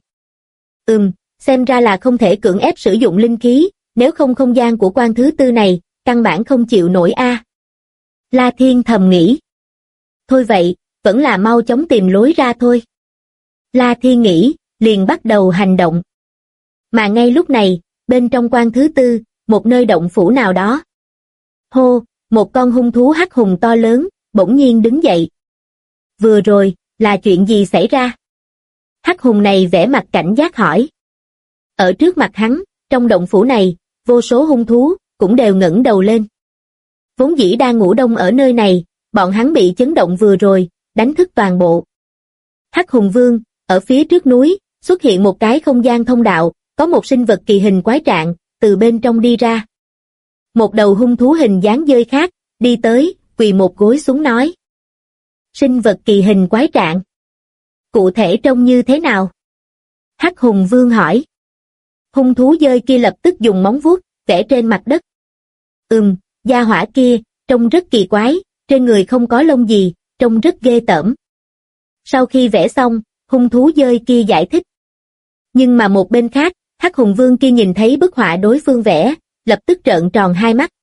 Xem ra là không thể cưỡng ép sử dụng linh khí, nếu không không gian của quan thứ tư này, căn bản không chịu nổi a. La Thiên thầm nghĩ. Thôi vậy, vẫn là mau chóng tìm lối ra thôi. La Thiên nghĩ, liền bắt đầu hành động. Mà ngay lúc này, bên trong quan thứ tư, một nơi động phủ nào đó. Hô, một con hung thú hắc hùng to lớn, bỗng nhiên đứng dậy. Vừa rồi, là chuyện gì xảy ra? Hắc hùng này vẻ mặt cảnh giác hỏi. Ở trước mặt hắn, trong động phủ này, vô số hung thú, cũng đều ngẩng đầu lên. Vốn dĩ đang ngủ đông ở nơi này, bọn hắn bị chấn động vừa rồi, đánh thức toàn bộ. Hắc hùng vương, ở phía trước núi, xuất hiện một cái không gian thông đạo, có một sinh vật kỳ hình quái trạng, từ bên trong đi ra. Một đầu hung thú hình dáng dơi khác, đi tới, quỳ một gối xuống nói. Sinh vật kỳ hình quái trạng. Cụ thể trông như thế nào? Hắc hùng vương hỏi. Hung thú dơi kia lập tức dùng móng vuốt, vẽ trên mặt đất. Gia hỏa kia, trông rất kỳ quái, trên người không có lông gì, trông rất ghê tởm. Sau khi vẽ xong, hung thú dơi kia giải thích. Nhưng mà một bên khác, Hắc hùng vương kia nhìn thấy bức họa đối phương vẽ, lập tức trợn tròn hai mắt.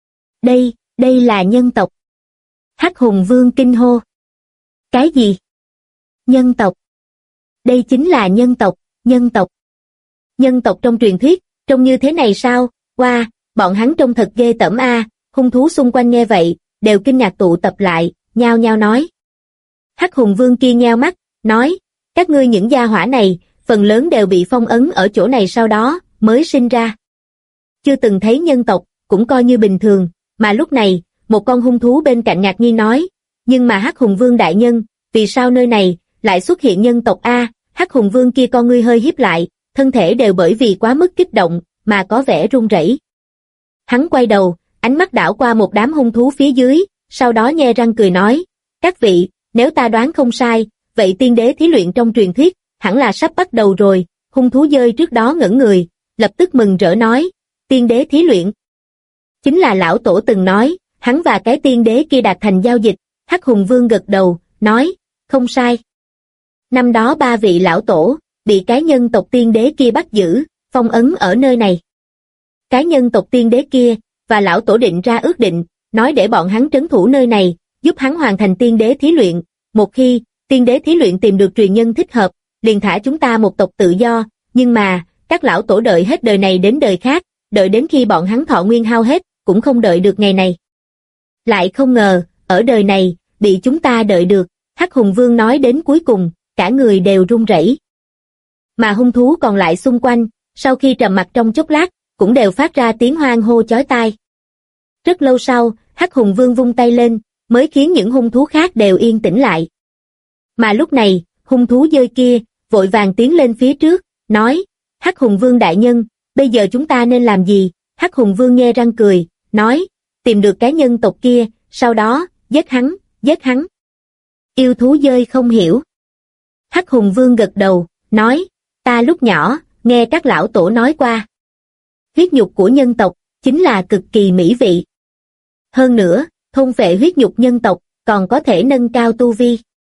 Đây là nhân tộc. Hắc hùng vương kinh hô. Cái gì? Nhân tộc. Đây chính là nhân tộc, nhân tộc. Nhân tộc trong truyền thuyết, trông như thế này sao? Wow, bọn hắn trông thật ghê tởm a. Hung thú xung quanh nghe vậy, đều kinh ngạc tụ tập lại, nhao nhao nói. Hắc hùng vương kia nheo mắt, nói, các ngươi những gia hỏa này, phần lớn đều bị phong ấn ở chỗ này sau đó, mới sinh ra. Chưa từng thấy nhân tộc, cũng coi như bình thường, mà lúc này, một con hung thú bên cạnh ngạc nhiên nói, nhưng mà Hắc hùng vương đại nhân, vì sao nơi này, lại xuất hiện nhân tộc a? Hắc hùng vương kia con ngươi hơi híp lại, thân thể đều bởi vì quá mức kích động, mà có vẻ run rẩy. Hắn quay đầu, ánh mắt đảo qua một đám hung thú phía dưới, sau đó nhe răng cười nói, các vị, nếu ta đoán không sai, vậy tiên đế thí luyện trong truyền thuyết, hẳn là sắp bắt đầu rồi. Hung thú dơi trước đó ngẩn người, lập tức mừng rỡ nói, tiên đế thí luyện. Chính là lão tổ từng nói, hắn và cái tiên đế kia đạt thành giao dịch. Hắc hùng vương gật đầu, nói, không sai. Năm đó 3 vị lão tổ, bị cái nhân tộc tiên đế kia bắt giữ, phong ấn ở nơi này. Cái nhân tộc tiên đế kia, và lão tổ định ra ước định, nói để bọn hắn trấn thủ nơi này, giúp hắn hoàn thành tiên đế thí luyện. Một khi, tiên đế thí luyện tìm được truyền nhân thích hợp, liền thả chúng ta một tộc tự do, nhưng mà, các lão tổ đợi hết đời này đến đời khác, đợi đến khi bọn hắn thọ nguyên hao hết, cũng không đợi được ngày này. Lại không ngờ, ở đời này, bị chúng ta đợi được. Hắc hùng vương nói đến cuối cùng, cả người đều run rẩy. Mà hung thú còn lại xung quanh, sau khi trầm mặc trong chốc lát, cũng đều phát ra tiếng hoan hô chói tai. Rất lâu sau, Hắc hùng vương vung tay lên, mới khiến những hung thú khác đều yên tĩnh lại. Mà lúc này, hung thú dơi kia, vội vàng tiến lên phía trước, nói, Hắc hùng vương đại nhân, bây giờ chúng ta nên làm gì? Hắc hùng vương nhe răng cười, nói, tìm được cái nhân tộc kia, sau đó, giết hắn, giết hắn. Yêu thú dơi không hiểu. Hắc hùng vương gật đầu, nói, ta lúc nhỏ, nghe các lão tổ nói qua. Huyết nhục của nhân tộc, chính là cực kỳ mỹ vị. Hơn nữa, thôn phệ huyết nhục nhân tộc, còn có thể nâng cao tu vi.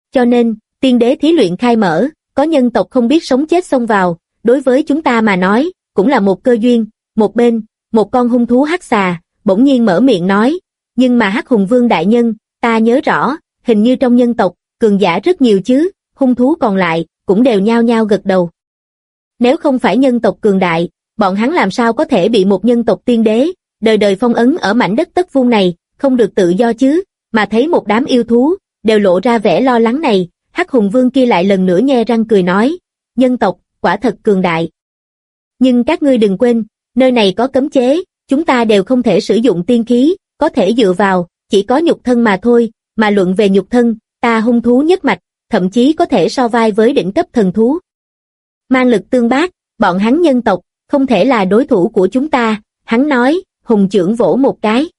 Cho nên, tiên đế thí luyện khai mở, có nhân tộc không biết sống chết xông vào, đối với chúng ta mà nói, cũng là một cơ duyên. Một bên, một con hung thú hắc xà, bỗng nhiên mở miệng nói, nhưng mà Hắc Hùng Vương đại nhân, ta nhớ rõ, hình như trong nhân tộc, cường giả rất nhiều chứ, hung thú còn lại, cũng đều nhao nhao gật đầu. Nếu không phải nhân tộc cường đại, bọn hắn làm sao có thể bị một nhân tộc tiên đế, đời đời phong ấn ở mảnh đất tất vuông này, không được tự do chứ, mà thấy một đám yêu thú, đều lộ ra vẻ lo lắng này, Hắc Hùng Vương kia lại lần nữa nhe răng cười nói, nhân tộc, quả thật cường đại. Nhưng các ngươi đừng quên, nơi này có cấm chế, chúng ta đều không thể sử dụng tiên khí, có thể dựa vào, chỉ có nhục thân mà thôi, mà luận về nhục thân, ta hung thú nhất mạch, thậm chí có thể so vai với đỉnh cấp thần thú. Mang lực tương bác, bọn hắn nhân tộc, không thể là đối thủ của chúng ta, hắn nói, hùng chưởng vỗ một cái.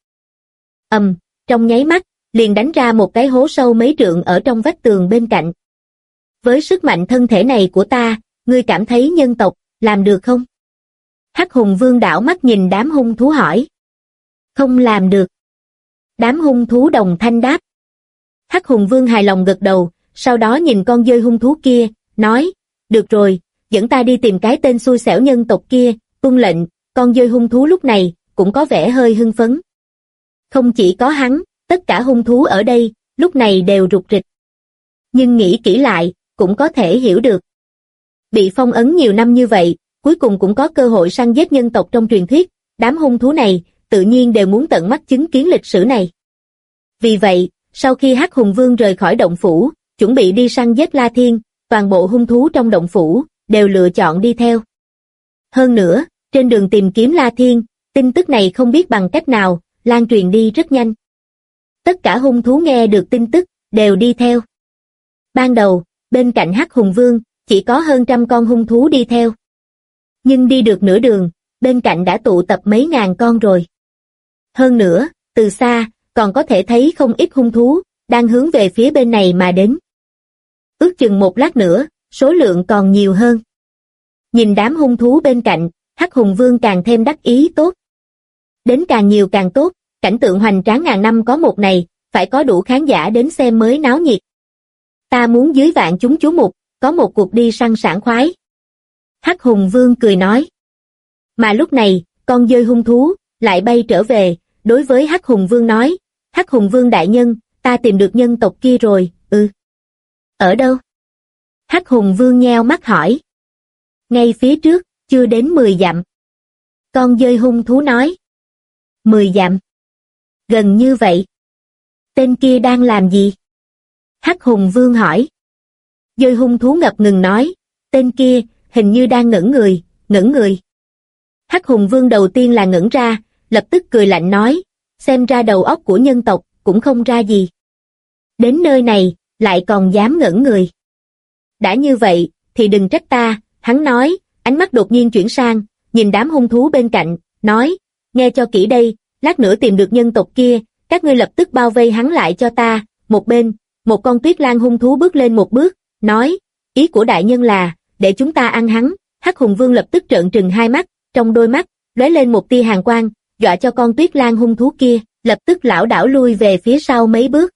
Trong nháy mắt, liền đánh ra một cái hố sâu mấy trượng ở trong vách tường bên cạnh. Với sức mạnh thân thể này của ta, ngươi cảm thấy nhân tộc, làm được không? Hắc Hùng Vương đảo mắt nhìn đám hung thú hỏi. Không làm được. Đám hung thú đồng thanh đáp. Hắc Hùng Vương hài lòng gật đầu, sau đó nhìn con dơi hung thú kia, nói, được rồi, dẫn ta đi tìm cái tên xui xẻo nhân tộc kia, tuân lệnh, con dơi hung thú lúc này, cũng có vẻ hơi hưng phấn. Không chỉ có hắn, tất cả hung thú ở đây, lúc này đều rục rịch. Nhưng nghĩ kỹ lại, cũng có thể hiểu được. Bị phong ấn nhiều năm như vậy, cuối cùng cũng có cơ hội săn giết nhân tộc trong truyền thuyết, đám hung thú này, tự nhiên đều muốn tận mắt chứng kiến lịch sử này. Vì vậy, sau khi Hắc Hùng Vương rời khỏi động phủ, chuẩn bị đi săn giết La Thiên, toàn bộ hung thú trong động phủ, đều lựa chọn đi theo. Hơn nữa, trên đường tìm kiếm La Thiên, tin tức này không biết bằng cách nào, lan truyền đi rất nhanh. Tất cả hung thú nghe được tin tức, đều đi theo. Ban đầu, bên cạnh Hắc Hùng Vương, chỉ có hơn 100 con hung thú đi theo. Nhưng đi được nửa đường, bên cạnh đã tụ tập mấy ngàn con rồi. Hơn nữa, từ xa, còn có thể thấy không ít hung thú, đang hướng về phía bên này mà đến. Ước chừng một lát nữa, số lượng còn nhiều hơn. Nhìn đám hung thú bên cạnh, Hắc Hùng Vương càng thêm đắc ý tốt. Đến càng nhiều càng tốt, cảnh tượng hoành tráng ngàn năm có một này, phải có đủ khán giả đến xem mới náo nhiệt. Ta muốn dưới vạn chúng chú mục, có một cuộc đi săn sảng khoái. Hắc Hùng Vương cười nói. Mà lúc này, con dơi hung thú, lại bay trở về, đối với Hắc Hùng Vương nói, Hắc Hùng Vương đại nhân, ta tìm được nhân tộc kia rồi, Ở đâu? Hắc Hùng Vương nheo mắt hỏi. Ngay phía trước, chưa đến 10 dặm. Con dơi hung thú nói. 10 dặm. Gần như vậy. Tên kia đang làm gì? Hắc Hùng Vương hỏi. Dơi hung thú ngập ngừng nói, tên kia, hình như đang ngẩn người. Hắc Hùng Vương đầu tiên là ngẩn ra, lập tức cười lạnh nói, xem ra đầu óc của nhân tộc, cũng không ra gì. Đến nơi này, lại còn dám ngẩn người. Đã như vậy, thì đừng trách ta, hắn nói, ánh mắt đột nhiên chuyển sang, nhìn đám hung thú bên cạnh, nói, nghe cho kỹ đây, lát nữa tìm được nhân tộc kia, các ngươi lập tức bao vây hắn lại cho ta. Một bên, một con tuyết lang hung thú bước lên một bước, nói, ý của đại nhân là, để chúng ta ăn hắn. Hắc Hùng Vương lập tức trợn trừng hai mắt, trong đôi mắt, lóe lên một tia hàn quang, dọa cho con tuyết lang hung thú kia, lập tức lảo đảo lui về phía sau mấy bước.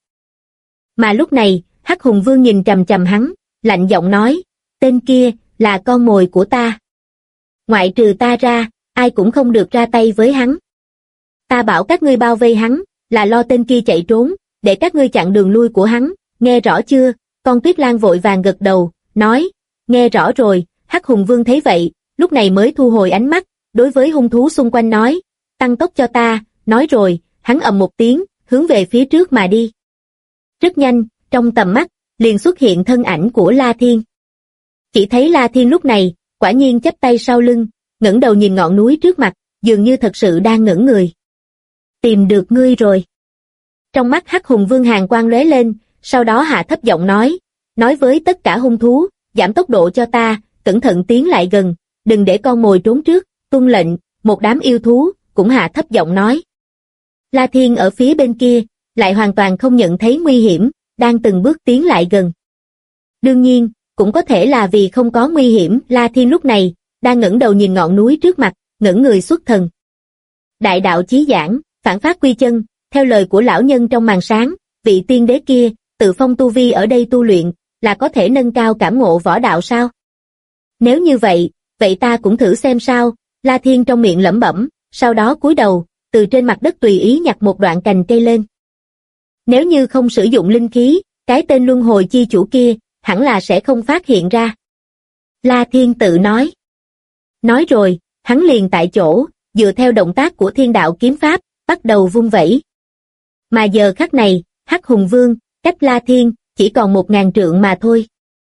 Mà lúc này, Hắc Hùng Vương nhìn chằm chằm hắn, lạnh giọng nói, tên kia, là con mồi của ta. Ngoại trừ ta ra, ai cũng không được ra tay với hắn. Ta bảo các ngươi bao vây hắn, là lo tên kia chạy trốn, để các ngươi chặn đường lui của hắn, nghe rõ chưa? Con tuyết lang vội vàng gật đầu, nói, nghe rõ rồi. Hắc Hùng Vương thấy vậy, lúc này mới thu hồi ánh mắt, đối với hung thú xung quanh nói, tăng tốc cho ta, nói rồi, hắn ầm một tiếng, hướng về phía trước mà đi. Rất nhanh, trong tầm mắt, liền xuất hiện thân ảnh của La Thiên. Chỉ thấy La Thiên lúc này, quả nhiên chắp tay sau lưng, ngẩng đầu nhìn ngọn núi trước mặt, dường như thật sự đang ngẩn người. Tìm được ngươi rồi. Trong mắt Hắc Hùng Vương hàn quang lóe lên, sau đó hạ thấp giọng nói với tất cả hung thú, giảm tốc độ cho ta, cẩn thận tiến lại gần, đừng để con mồi trốn trước, tuân lệnh. Một đám yêu thú, cũng hạ thấp giọng nói. La Thiên ở phía bên kia, lại hoàn toàn không nhận thấy nguy hiểm, đang từng bước tiến lại gần. Đương nhiên, cũng có thể là vì không có nguy hiểm, La Thiên lúc này, đang ngẩng đầu nhìn ngọn núi trước mặt, ngẩn người xuất thần. Đại đạo chí giảng, phản phát quy chân, theo lời của lão nhân trong màn sáng, vị tiên đế kia, tự phong tu vi ở đây tu luyện, là có thể nâng cao cảm ngộ võ đạo sao? Nếu như vậy, vậy ta cũng thử xem sao, La Thiên trong miệng lẩm bẩm, sau đó cúi đầu, từ trên mặt đất tùy ý nhặt một đoạn cành cây lên. Nếu như không sử dụng linh khí, cái tên luân hồi chi chủ kia, hẳn là sẽ không phát hiện ra. La Thiên tự nói. Nói rồi, hắn liền tại chỗ, dựa theo động tác của thiên đạo kiếm pháp, bắt đầu vung vẩy. Mà giờ khắc này, Hắc Hùng Vương, cách La Thiên, chỉ còn 1000 trượng mà thôi.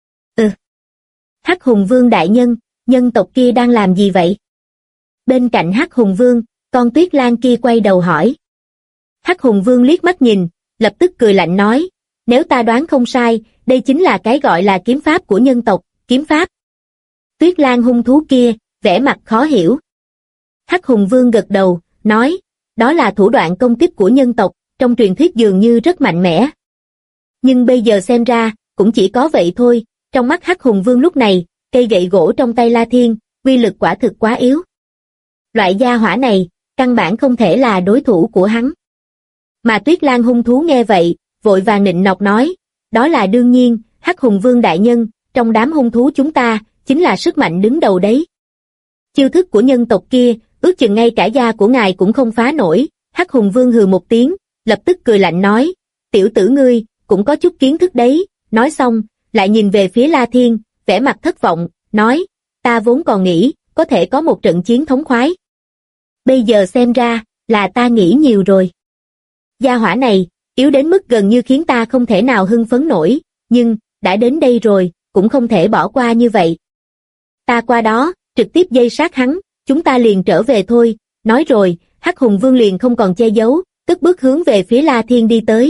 Hắc Hùng Vương đại nhân, nhân tộc kia đang làm gì vậy? Bên cạnh Hắc Hùng Vương, con Tuyết Lang kia quay đầu hỏi. Hắc Hùng Vương liếc mắt nhìn, lập tức cười lạnh nói, nếu ta đoán không sai, đây chính là cái gọi là kiếm pháp của nhân tộc, kiếm pháp. Tuyết Lang hung thú kia, vẻ mặt khó hiểu. Hắc Hùng Vương gật đầu, nói, đó là thủ đoạn công kích của nhân tộc, trong truyền thuyết dường như rất mạnh mẽ. Nhưng bây giờ xem ra, cũng chỉ có vậy thôi, trong mắt Hắc Hùng Vương lúc này, cây gậy gỗ trong tay La Thiên, uy lực quả thực quá yếu. Loại gia hỏa này, căn bản không thể là đối thủ của hắn. Mà Tuyết Lang hung thú nghe vậy, vội vàng nịnh nọt nói, đó là đương nhiên, Hắc Hùng Vương đại nhân, trong đám hung thú chúng ta, chính là sức mạnh đứng đầu đấy. Chiêu thức của nhân tộc kia, ước chừng ngay cả da của ngài cũng không phá nổi. Hắc Hùng Vương hừ một tiếng, lập tức cười lạnh nói, tiểu tử ngươi, cũng có chút kiến thức đấy. Nói xong, lại nhìn về phía La Thiên, vẻ mặt thất vọng, nói, ta vốn còn nghĩ, có thể có một trận chiến thống khoái. Bây giờ xem ra, là ta nghĩ nhiều rồi. Gia hỏa này, yếu đến mức gần như khiến ta không thể nào hưng phấn nổi, nhưng, đã đến đây rồi, cũng không thể bỏ qua như vậy. Ta qua đó, trực tiếp dây sát hắn, chúng ta liền trở về thôi. Nói rồi, Hắc Hùng Vương liền không còn che giấu, tức bước hướng về phía La Thiên đi tới.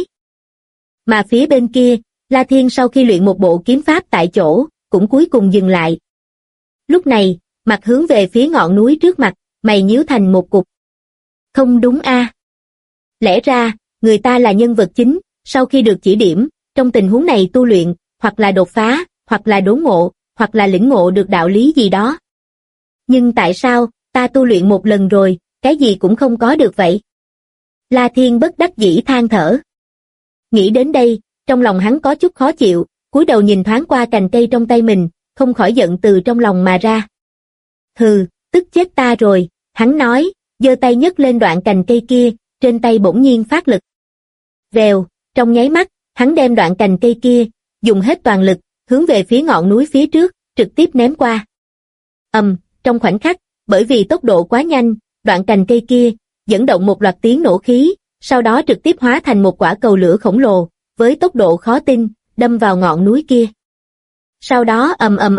Mà phía bên kia, La Thiên sau khi luyện một bộ kiếm pháp tại chỗ, cũng cuối cùng dừng lại. Lúc này, mặt hướng về phía ngọn núi trước mặt, mày nhíu thành một cục. Không đúng a? Lẽ ra, người ta là nhân vật chính, sau khi được chỉ điểm, trong tình huống này tu luyện, hoặc là đột phá, hoặc là đốn ngộ, hoặc là lĩnh ngộ được đạo lý gì đó. Nhưng tại sao, ta tu luyện một lần rồi, cái gì cũng không có được vậy? La Thiên bất đắc dĩ than thở. Nghĩ đến đây, trong lòng hắn có chút khó chịu, cúi đầu nhìn thoáng qua cành cây trong tay mình, không khỏi giận từ trong lòng mà ra. Hừ, tức chết ta rồi, hắn nói, giơ tay nhấc lên đoạn cành cây kia, trên tay bỗng nhiên phát lực. Vèo, trong nháy mắt, hắn đem đoạn cành cây kia, dùng hết toàn lực, hướng về phía ngọn núi phía trước, trực tiếp ném qua. Trong khoảnh khắc, bởi vì tốc độ quá nhanh, đoạn cành cây kia, dẫn động một loạt tiếng nổ khí, sau đó trực tiếp hóa thành một quả cầu lửa khổng lồ, với tốc độ khó tin, đâm vào ngọn núi kia. Sau đó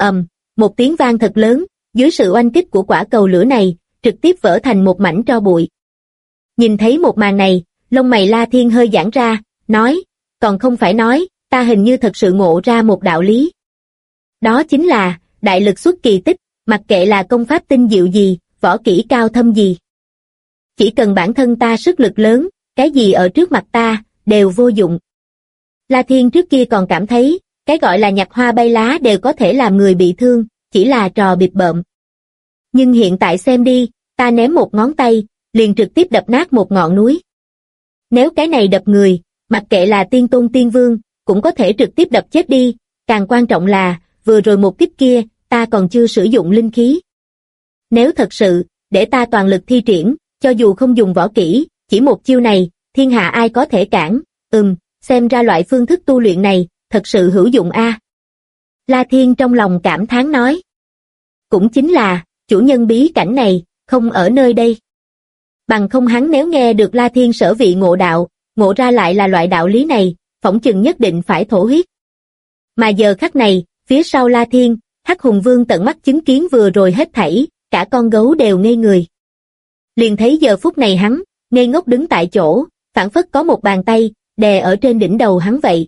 một tiếng vang thật lớn, dưới sự oanh kích của quả cầu lửa này, trực tiếp vỡ thành một mảnh tro bụi. Nhìn thấy một màn này, lông mày La Thiên hơi giãn ra, nói, còn không phải nói, ta hình như thật sự ngộ ra một đạo lý. Đó chính là, đại lực xuất kỳ tích, mặc kệ là công pháp tinh diệu gì, võ kỹ cao thâm gì. Chỉ cần bản thân ta sức lực lớn, cái gì ở trước mặt ta, đều vô dụng. La Thiên trước kia còn cảm thấy, cái gọi là nhặt hoa bay lá đều có thể làm người bị thương, chỉ là trò bịp bợm. Nhưng hiện tại xem đi, ta ném một ngón tay, liền trực tiếp đập nát một ngọn núi. Nếu cái này đập người, mặc kệ là tiên tôn tiên vương, cũng có thể trực tiếp đập chết đi, càng quan trọng là, vừa rồi một kích kia, ta còn chưa sử dụng linh khí. Nếu thật sự, để ta toàn lực thi triển, cho dù không dùng võ kỹ, chỉ một chiêu này, thiên hạ ai có thể cản, xem ra loại phương thức tu luyện này, thật sự hữu dụng a. La Thiên trong lòng cảm thán nói. Cũng chính là, chủ nhân bí cảnh này, không ở nơi đây. Bằng không hắn nếu nghe được La Thiên sở vị ngộ đạo, ngộ ra lại là loại đạo lý này, phỏng chừng nhất định phải thổ huyết. Mà giờ khắc này, phía sau La Thiên, Hắc Hùng Vương tận mắt chứng kiến vừa rồi hết thảy, cả con gấu đều ngây người. Liền thấy giờ phút này hắn, ngây ngốc đứng tại chỗ, phảng phất có một bàn tay, đè ở trên đỉnh đầu hắn vậy.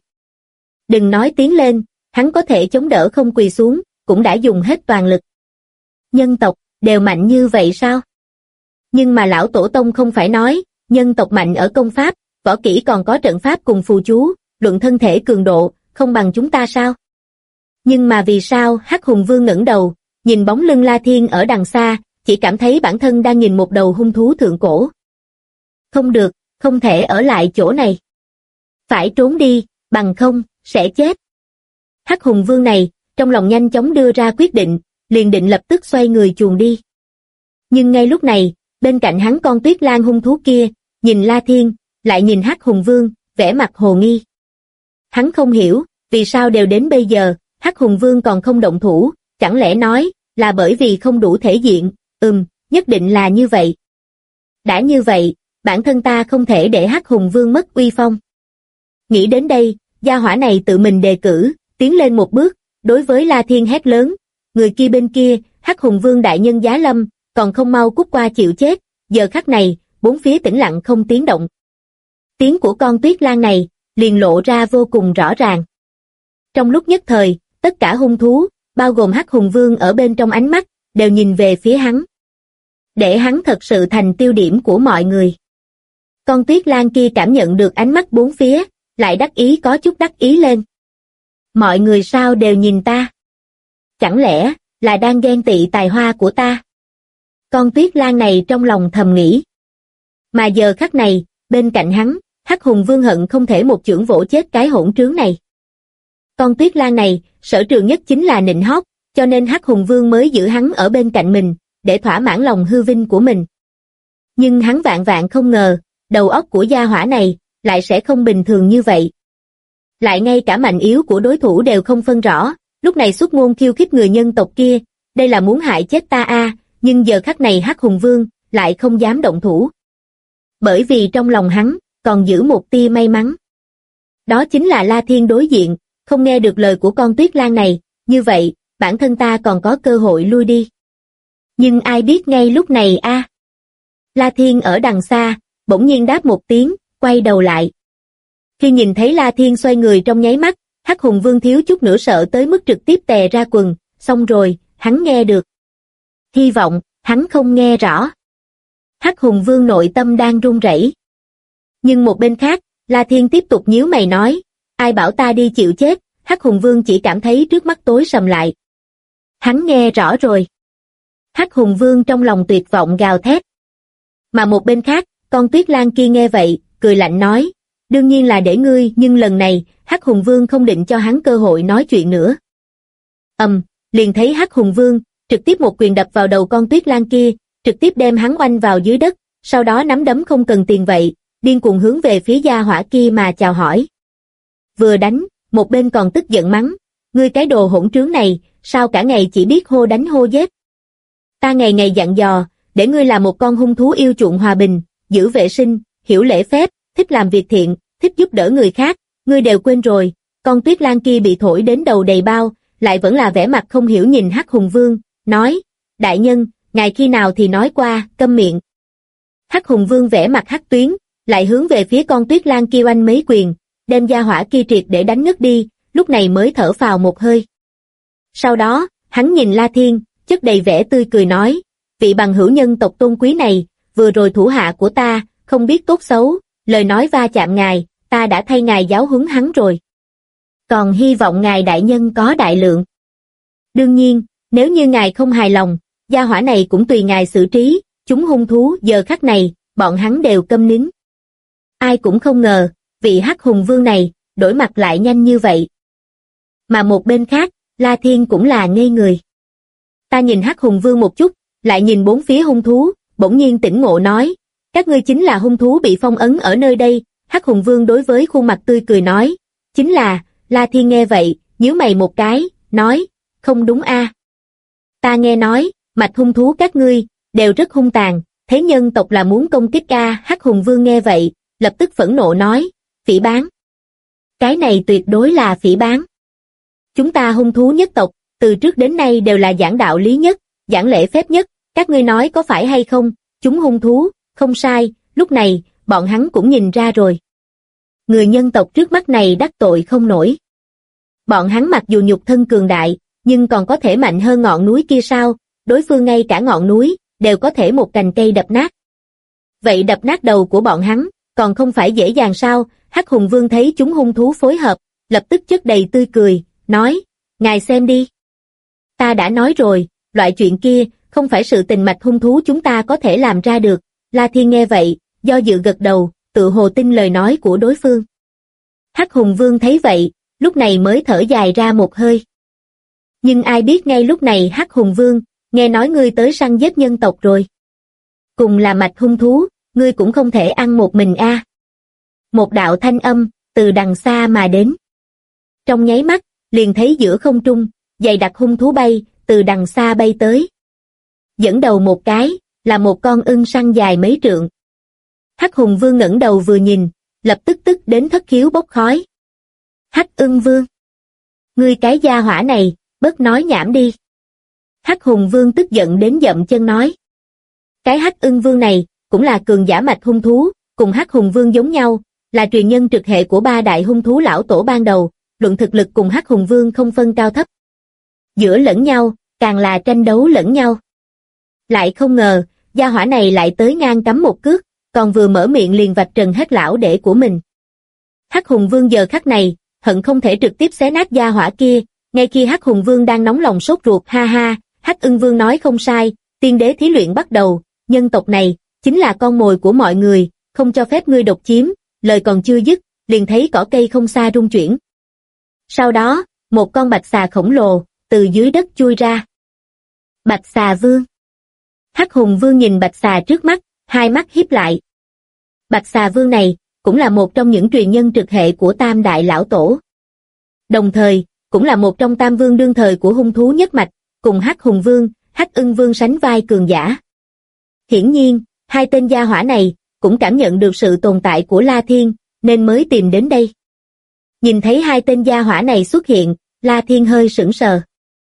Đừng nói tiến lên, hắn có thể chống đỡ không quỳ xuống, cũng đã dùng hết toàn lực. Nhân tộc, đều mạnh như vậy sao? Nhưng mà lão tổ tông không phải nói, nhân tộc mạnh ở công pháp, võ kỹ còn có trận pháp cùng phù chú, luận thân thể cường độ, không bằng chúng ta sao? Nhưng mà vì sao Hắc Hùng Vương ngẩng đầu, nhìn bóng lưng La Thiên ở đằng xa, chỉ cảm thấy bản thân đang nhìn một đầu hung thú thượng cổ. Không được, không thể ở lại chỗ này. Phải trốn đi, bằng không, sẽ chết. Hắc Hùng Vương này, trong lòng nhanh chóng đưa ra quyết định, liền định lập tức xoay người chuồn đi. Nhưng ngay lúc này, bên cạnh hắn con Tuyết Lang hung thú kia, nhìn La Thiên, lại nhìn Hắc Hùng Vương, vẻ mặt hồ nghi. Hắn không hiểu, vì sao đều đến bây giờ, Hắc Hùng Vương còn không động thủ, chẳng lẽ nói, là bởi vì không đủ thể diện, nhất định là như vậy. Đã như vậy, bản thân ta không thể để Hắc Hùng Vương mất uy phong. Nghĩ đến đây, gia hỏa này tự mình đề cử, tiến lên một bước, đối với La Thiên hét lớn, người kia bên kia, Hắc Hùng Vương đại nhân giá lâm, còn không mau cút qua chịu chết, giờ khắc này, bốn phía tĩnh lặng không tiếng động. Tiếng của con Tuyết Lang này, liền lộ ra vô cùng rõ ràng. Trong lúc nhất thời, tất cả hung thú, bao gồm Hắc Hùng Vương ở bên trong ánh mắt, đều nhìn về phía hắn. Để hắn thật sự thành tiêu điểm của mọi người. Con Tuyết Lang kia cảm nhận được ánh mắt bốn phía, lại có chút đắc ý lên. Mọi người sao đều nhìn ta? Chẳng lẽ, là đang ghen tị tài hoa của ta? Con Tuyết Lang này trong lòng thầm nghĩ. Mà giờ khắc này, bên cạnh hắn, Hắc Hùng Vương hận không thể một chưởng vỗ chết cái hỗn trướng này. Con Tuyết Lang này, sở trường nhất chính là nịnh hót, cho nên Hắc Hùng Vương mới giữ hắn ở bên cạnh mình, để thỏa mãn lòng hư vinh của mình. Nhưng hắn vạn vạn không ngờ, đầu óc của gia hỏa này, lại sẽ không bình thường như vậy. Lại ngay cả mạnh yếu của đối thủ đều không phân rõ, lúc này xuất ngôn khiêu khích người nhân tộc kia, đây là muốn hại chết ta a, nhưng giờ khắc này Hắc Hùng Vương, lại không dám động thủ. Bởi vì trong lòng hắn, còn giữ một tia may mắn. Đó chính là La Thiên đối diện, không nghe được lời của con Tuyết Lang này, như vậy, bản thân ta còn có cơ hội lui đi. Nhưng ai biết ngay lúc này a? La Thiên ở đằng xa, bỗng nhiên đáp một tiếng, quay đầu lại. Khi nhìn thấy La Thiên xoay người trong nháy mắt, Hắc Hùng Vương thiếu chút nữa sợ tới mức trực tiếp tè ra quần, xong rồi, hắn nghe được. Hy vọng, hắn không nghe rõ. Hắc Hùng Vương nội tâm đang run rẩy. Nhưng một bên khác, La Thiên tiếp tục nhíu mày nói, ai bảo ta đi chịu chết, Hắc Hùng Vương chỉ cảm thấy trước mắt tối sầm lại. Hắn nghe rõ rồi. Hắc Hùng Vương trong lòng tuyệt vọng gào thét. Mà một bên khác, con Tuyết Lang kia nghe vậy, cười lạnh nói, đương nhiên là để ngươi, nhưng lần này, Hắc Hùng Vương không định cho hắn cơ hội nói chuyện nữa. Liền thấy Hắc Hùng Vương, trực tiếp một quyền đập vào đầu con Tuyết Lang kia, trực tiếp đem hắn oanh vào dưới đất, sau đó nắm đấm không cần tiền vậy, điên cuồng hướng về phía gia hỏa kia mà chào hỏi. Vừa đánh, một bên còn tức giận mắng, ngươi cái đồ hỗn trướng này, sao cả ngày chỉ biết hô đánh hô giết. Ta ngày ngày dặn dò, để ngươi là một con hung thú yêu chuộng hòa bình, giữ vệ sinh, hiểu lễ phép, thích làm việc thiện, thích giúp đỡ người khác, ngươi đều quên rồi. Con Tuyết Lang kia bị thổi đến đầu đầy bao, lại vẫn là vẻ mặt không hiểu nhìn Hắc Hùng Vương, nói, đại nhân, ngài khi nào thì nói qua, câm miệng. Hắc Hùng Vương vẻ mặt hắc tuyến, lại hướng về phía con Tuyết Lang kia oanh mấy quyền, đem gia hỏa kia triệt để đánh ngất đi, lúc này mới thở phào một hơi. Sau đó, hắn nhìn La Thiên, chất đầy vẻ tươi cười nói, vị bằng hữu nhân tộc tôn quý này, vừa rồi thủ hạ của ta, không biết tốt xấu, lời nói va chạm ngài, ta đã thay ngài giáo huấn hắn rồi. Còn hy vọng ngài đại nhân có đại lượng. Đương nhiên, nếu như ngài không hài lòng, gia hỏa này cũng tùy ngài xử trí, chúng hung thú giờ khắc này, bọn hắn đều câm nín. Ai cũng không ngờ, vị Hắc Hùng Vương này, đổi mặt lại nhanh như vậy. Mà một bên khác, La Thiên cũng là ngây người. Ta nhìn Hắc Hùng Vương một chút, lại nhìn bốn phía hung thú, bỗng nhiên tỉnh ngộ nói, các ngươi chính là hung thú bị phong ấn ở nơi đây. Hắc Hùng Vương đối với khuôn mặt tươi cười nói, chính là. La Thiên nghe vậy, nhíu mày một cái, nói, không đúng a. Ta nghe nói, mạch hung thú các ngươi, đều rất hung tàn, thế nhân tộc là muốn công kích a. Hắc Hùng Vương nghe vậy, lập tức phẫn nộ nói, phỉ báng. Cái này tuyệt đối là phỉ báng. Chúng ta hung thú nhất tộc, từ trước đến nay đều là giảng đạo lý nhất, giảng lễ phép nhất, các ngươi nói có phải hay không, chúng hung thú, không sai, lúc này, bọn hắn cũng nhìn ra rồi. Người nhân tộc trước mắt này đắc tội không nổi. Bọn hắn mặc dù nhục thân cường đại, nhưng còn có thể mạnh hơn ngọn núi kia sao, đối phương ngay cả ngọn núi, đều có thể một cành cây đập nát. Vậy đập nát đầu của bọn hắn, còn không phải dễ dàng sao? Hắc Hùng Vương thấy chúng hung thú phối hợp, lập tức chất đầy tươi cười, nói, ngài xem đi. Ta đã nói rồi, loại chuyện kia, không phải sự tình mạch hung thú chúng ta có thể làm ra được. La Thiên nghe vậy, do dự gật đầu, tự hồ tin lời nói của đối phương. Hắc Hùng Vương thấy vậy, lúc này mới thở dài ra một hơi. Nhưng ai biết ngay lúc này Hắc Hùng Vương, nghe nói ngươi tới săn giết nhân tộc rồi. Cùng là mạch hung thú, ngươi cũng không thể ăn một mình a. Một đạo thanh âm, từ đằng xa mà đến. Trong nháy mắt, liền thấy giữa không trung, dày đặc hung thú bay, từ đằng xa bay tới. Dẫn đầu một cái, là một con ưng săn dài mấy trượng. Hắc Hùng Vương ngẩng đầu vừa nhìn, lập tức đến thất khiếu bốc khói. Hắc Ưng Vương! Ngươi cái gia hỏa này, bớt nói nhảm đi. Hắc Hùng Vương tức giận đến dậm chân nói. Cái Hắc Ưng Vương này, cũng là cường giả mạch hung thú, cùng Hắc Hùng Vương giống nhau, là truyền nhân trực hệ của ba đại hung thú lão tổ ban đầu, luận thực lực cùng Hắc Hùng Vương không phân cao thấp. Giữa lẫn nhau, càng là tranh đấu lẫn nhau. Lại không ngờ, gia hỏa này lại tới ngang cắm một cước, còn vừa mở miệng liền vạch trần hết lão đệ của mình. Hắc Hùng Vương giờ khắc này, hận không thể trực tiếp xé nát gia hỏa kia, ngay khi Hắc Hùng Vương đang nóng lòng sốt ruột ha ha, Hắc Ưng Vương nói không sai, tiên đế thí luyện bắt đầu, nhân tộc này, chính là con mồi của mọi người, không cho phép ngươi độc chiếm, lời còn chưa dứt, liền thấy cỏ cây không xa rung chuyển. Sau đó, một con bạch xà khổng lồ, từ dưới đất chui ra. Bạch xà vương. Hắc Hùng Vương nhìn bạch xà trước mắt, hai mắt híp lại. Bạch xà vương này, cũng là một trong những truyền nhân trực hệ của Tam Đại Lão Tổ. Đồng thời, cũng là một trong Tam Vương đương thời của hung thú nhất mạch, cùng Hắc Hùng Vương, Hắc Ưng Vương sánh vai cường giả. Hiển nhiên, hai tên gia hỏa này, cũng cảm nhận được sự tồn tại của La Thiên, nên mới tìm đến đây. Nhìn thấy hai tên gia hỏa này xuất hiện, La Thiên hơi sững sờ.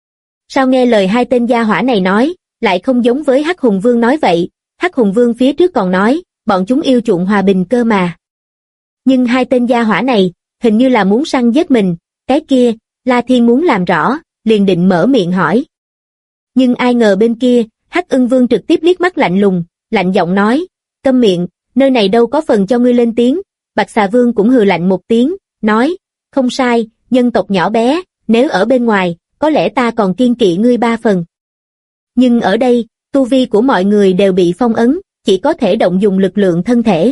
Sao nghe lời hai tên gia hỏa này nói, lại không giống với Hắc Hùng Vương nói vậy, Hắc Hùng Vương phía trước còn nói, bọn chúng yêu chuộng hòa bình cơ mà. Nhưng hai tên gia hỏa này, hình như là muốn săn giết mình, cái kia, La Thiên muốn làm rõ, liền định mở miệng hỏi. Nhưng ai ngờ bên kia, Hắc Ưng Vương trực tiếp liếc mắt lạnh lùng, lạnh giọng nói, câm miệng, nơi này đâu có phần cho ngươi lên tiếng. Bạch Xà Vương cũng hừ lạnh một tiếng, nói, không sai, nhân tộc nhỏ bé, nếu ở bên ngoài, có lẽ ta còn kiêng kỵ ngươi ba phần. Nhưng ở đây, tu vi của mọi người đều bị phong ấn, chỉ có thể động dùng lực lượng thân thể.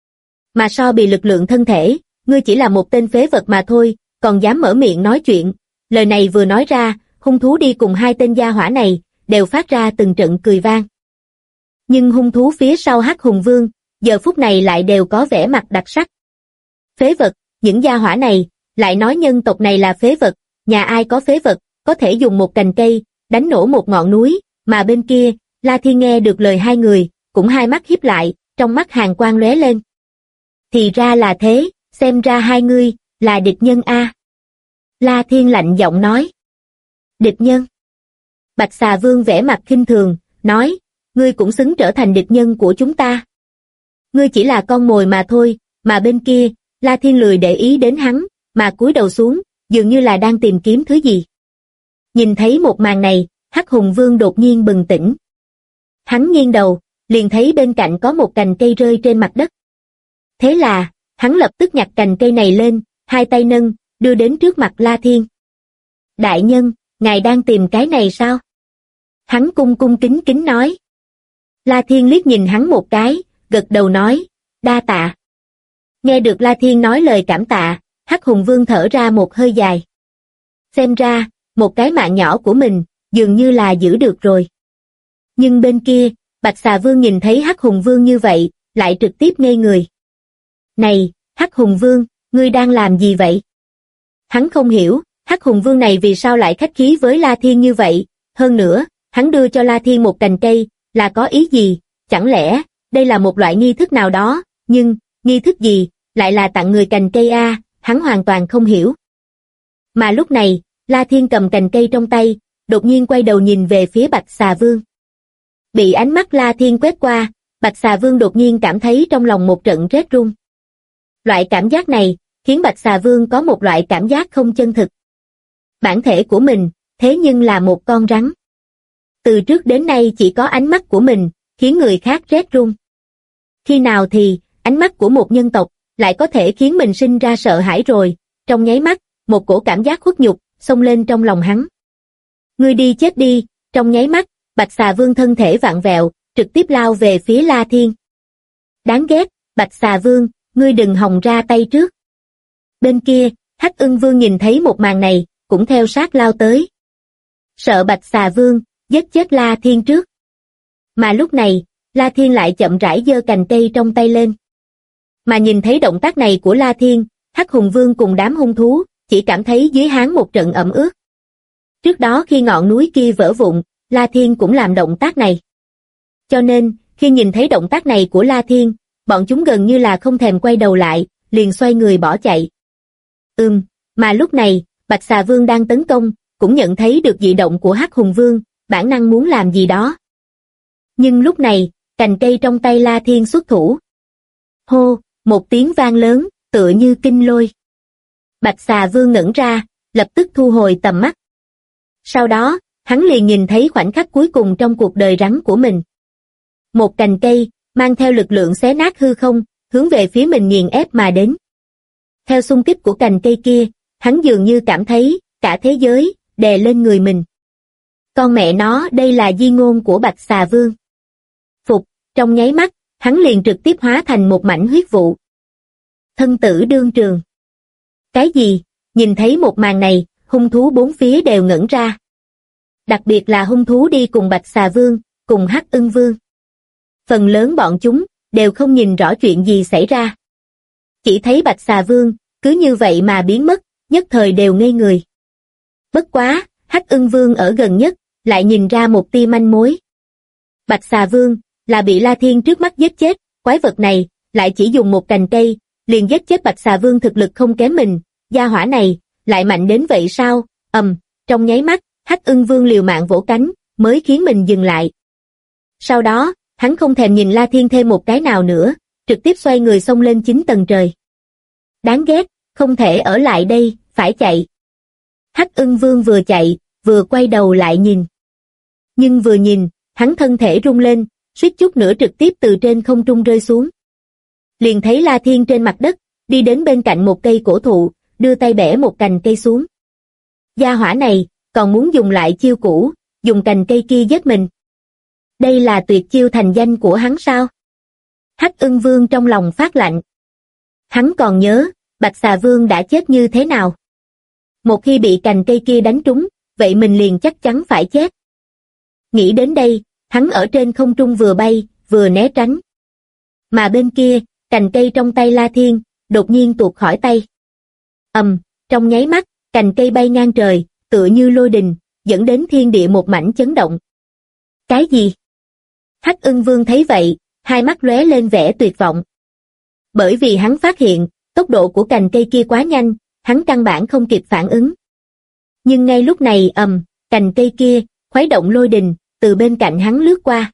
Mà so bì lực lượng thân thể, ngươi chỉ là một tên phế vật mà thôi, còn dám mở miệng nói chuyện. Lời này vừa nói ra, hung thú đi cùng hai tên gia hỏa này, đều phát ra từng trận cười vang. Nhưng hung thú phía sau Hắc Hùng Vương, giờ phút này lại đều có vẻ mặt đặc sắc. Phế vật, những gia hỏa này, lại nói nhân tộc này là phế vật, nhà ai có phế vật, có thể dùng một cành cây, đánh nổ một ngọn núi, mà bên kia, La Thiên nghe được lời hai người, cũng hai mắt híp lại, trong mắt hàn quang lóe lên. Thì ra là thế, xem ra hai ngươi, là địch nhân a. La Thiên lạnh giọng nói. Địch nhân? Bạch Xà Vương vẻ mặt khinh thường, nói, ngươi cũng xứng trở thành địch nhân của chúng ta. Ngươi chỉ là con mồi mà thôi, mà bên kia, La Thiên lười để ý đến hắn, mà cúi đầu xuống, dường như là đang tìm kiếm thứ gì. Nhìn thấy một màn này, Hắc Hùng Vương đột nhiên bừng tỉnh. Hắn nghiêng đầu, liền thấy bên cạnh có một cành cây rơi trên mặt đất. Thế là, hắn lập tức nhặt cành cây này lên, hai tay nâng, đưa đến trước mặt La Thiên. Đại nhân, ngài đang tìm cái này sao? Hắn cung cung kính kính nói. La Thiên liếc nhìn hắn một cái, gật đầu nói, đa tạ. Nghe được La Thiên nói lời cảm tạ, Hắc Hùng Vương thở ra một hơi dài. Xem ra, một cái mạng nhỏ của mình, dường như là giữ được rồi. Nhưng bên kia, Bạch Xà Vương nhìn thấy Hắc Hùng Vương như vậy, lại trực tiếp ngây người. Này, Hắc Hùng Vương, ngươi đang làm gì vậy? Hắn không hiểu, Hắc Hùng Vương này vì sao lại khách khí với La Thiên như vậy, hơn nữa, hắn đưa cho La Thiên một cành cây, là có ý gì, chẳng lẽ, đây là một loại nghi thức nào đó, nhưng, nghi thức gì, lại là tặng người cành cây a, hắn hoàn toàn không hiểu. Mà lúc này, La Thiên cầm cành cây trong tay, đột nhiên quay đầu nhìn về phía Bạch Xà Vương. Bị ánh mắt La Thiên quét qua, Bạch Xà Vương đột nhiên cảm thấy trong lòng một trận rét run. Loại cảm giác này, khiến Bạch Xà Vương có một loại cảm giác không chân thực. Bản thể của mình, thế nhưng là một con rắn. Từ trước đến nay chỉ có ánh mắt của mình, khiến người khác rét run. Khi nào thì, ánh mắt của một nhân tộc, lại có thể khiến mình sinh ra sợ hãi rồi, trong nháy mắt, một cổ cảm giác khuất nhục, xông lên trong lòng hắn. Ngươi đi chết đi, trong nháy mắt, Bạch Xà Vương thân thể vặn vẹo, trực tiếp lao về phía La Thiên. Đáng ghét, Bạch Xà Vương, ngươi đừng hòng ra tay trước. Bên kia, Hắc Ưng Vương nhìn thấy một màn này, cũng theo sát lao tới. Sợ Bạch Xà Vương, giết chết La Thiên trước. Mà lúc này, La Thiên lại chậm rãi giơ cành cây trong tay lên. Mà nhìn thấy động tác này của La Thiên, Hắc Hùng Vương cùng đám hung thú, chỉ cảm thấy dưới háng một trận ẩm ướt. Trước đó khi ngọn núi kia vỡ vụn, La Thiên cũng làm động tác này. Cho nên, khi nhìn thấy động tác này của La Thiên, bọn chúng gần như là không thèm quay đầu lại, liền xoay người bỏ chạy. Mà lúc này, Bạch Xà Vương đang tấn công, cũng nhận thấy được dị động của Hắc Hùng Vương, bản năng muốn làm gì đó. Nhưng lúc này, cành cây trong tay La Thiên xuất thủ. Hô, một tiếng vang lớn, tựa như kinh lôi. Bạch Xà Vương ngẩn ra, lập tức thu hồi tầm mắt. Sau đó, hắn liền nhìn thấy khoảnh khắc cuối cùng trong cuộc đời rắn của mình. Một cành cây, mang theo lực lượng xé nát hư không, hướng về phía mình nghiền ép mà đến. Theo xung kích của cành cây kia, hắn dường như cảm thấy, cả thế giới, đè lên người mình. Con mẹ nó, đây là di ngôn của Bạch Xà Vương. Phục, trong nháy mắt, hắn liền trực tiếp hóa thành một mảnh huyết vụ. Thân tử đương trường. Cái gì? Nhìn thấy một màn này, hung thú bốn phía đều ngẩn ra. Đặc biệt là hung thú đi cùng Bạch Xà Vương, cùng Hắc Ưng Vương. Phần lớn bọn chúng, đều không nhìn rõ chuyện gì xảy ra. Chỉ thấy Bạch Xà Vương, cứ như vậy mà biến mất, nhất thời đều ngây người. Bất quá, Hắc Ưng Vương ở gần nhất, lại nhìn ra một tia manh mối. Bạch Xà Vương, là bị La Thiên trước mắt giết chết, quái vật này, lại chỉ dùng một cành cây, liền giết chết Bạch Xà Vương thực lực không kém mình, gia hỏa này, lại mạnh đến vậy sao? Trong nháy mắt, Hắc Ưng Vương liều mạng vỗ cánh, mới khiến mình dừng lại. Sau đó, hắn không thèm nhìn La Thiên thêm một cái nào nữa, trực tiếp xoay người xông lên 9 tầng trời. Đáng ghét, không thể ở lại đây, phải chạy. Hắc Ưng Vương vừa chạy, vừa quay đầu lại nhìn. Nhưng vừa nhìn, hắn thân thể rung lên, suýt chút nữa trực tiếp từ trên không trung rơi xuống. Liền thấy La Thiên trên mặt đất, đi đến bên cạnh một cây cổ thụ, đưa tay bẻ một cành cây xuống. Gia hỏa này, còn muốn dùng lại chiêu cũ, dùng cành cây kia giết mình. Đây là tuyệt chiêu thành danh của hắn sao? Hắc Ưng Vương trong lòng phát lạnh. Hắn còn nhớ, Bạch Xà Vương đã chết như thế nào. Một khi bị cành cây kia đánh trúng, vậy mình liền chắc chắn phải chết. Nghĩ đến đây, hắn ở trên không trung vừa bay, vừa né tránh. Mà bên kia, cành cây trong tay La Thiên, đột nhiên tuột khỏi tay. Trong nháy mắt, cành cây bay ngang trời, tựa như lôi đình, dẫn đến thiên địa một mảnh chấn động. Cái gì? Hắc Ưng Vương thấy vậy, hai mắt lóe lên vẻ tuyệt vọng. Bởi vì hắn phát hiện, tốc độ của cành cây kia quá nhanh, hắn căn bản không kịp phản ứng. Nhưng ngay lúc này cành cây kia, khuấy động lôi đình, từ bên cạnh hắn lướt qua.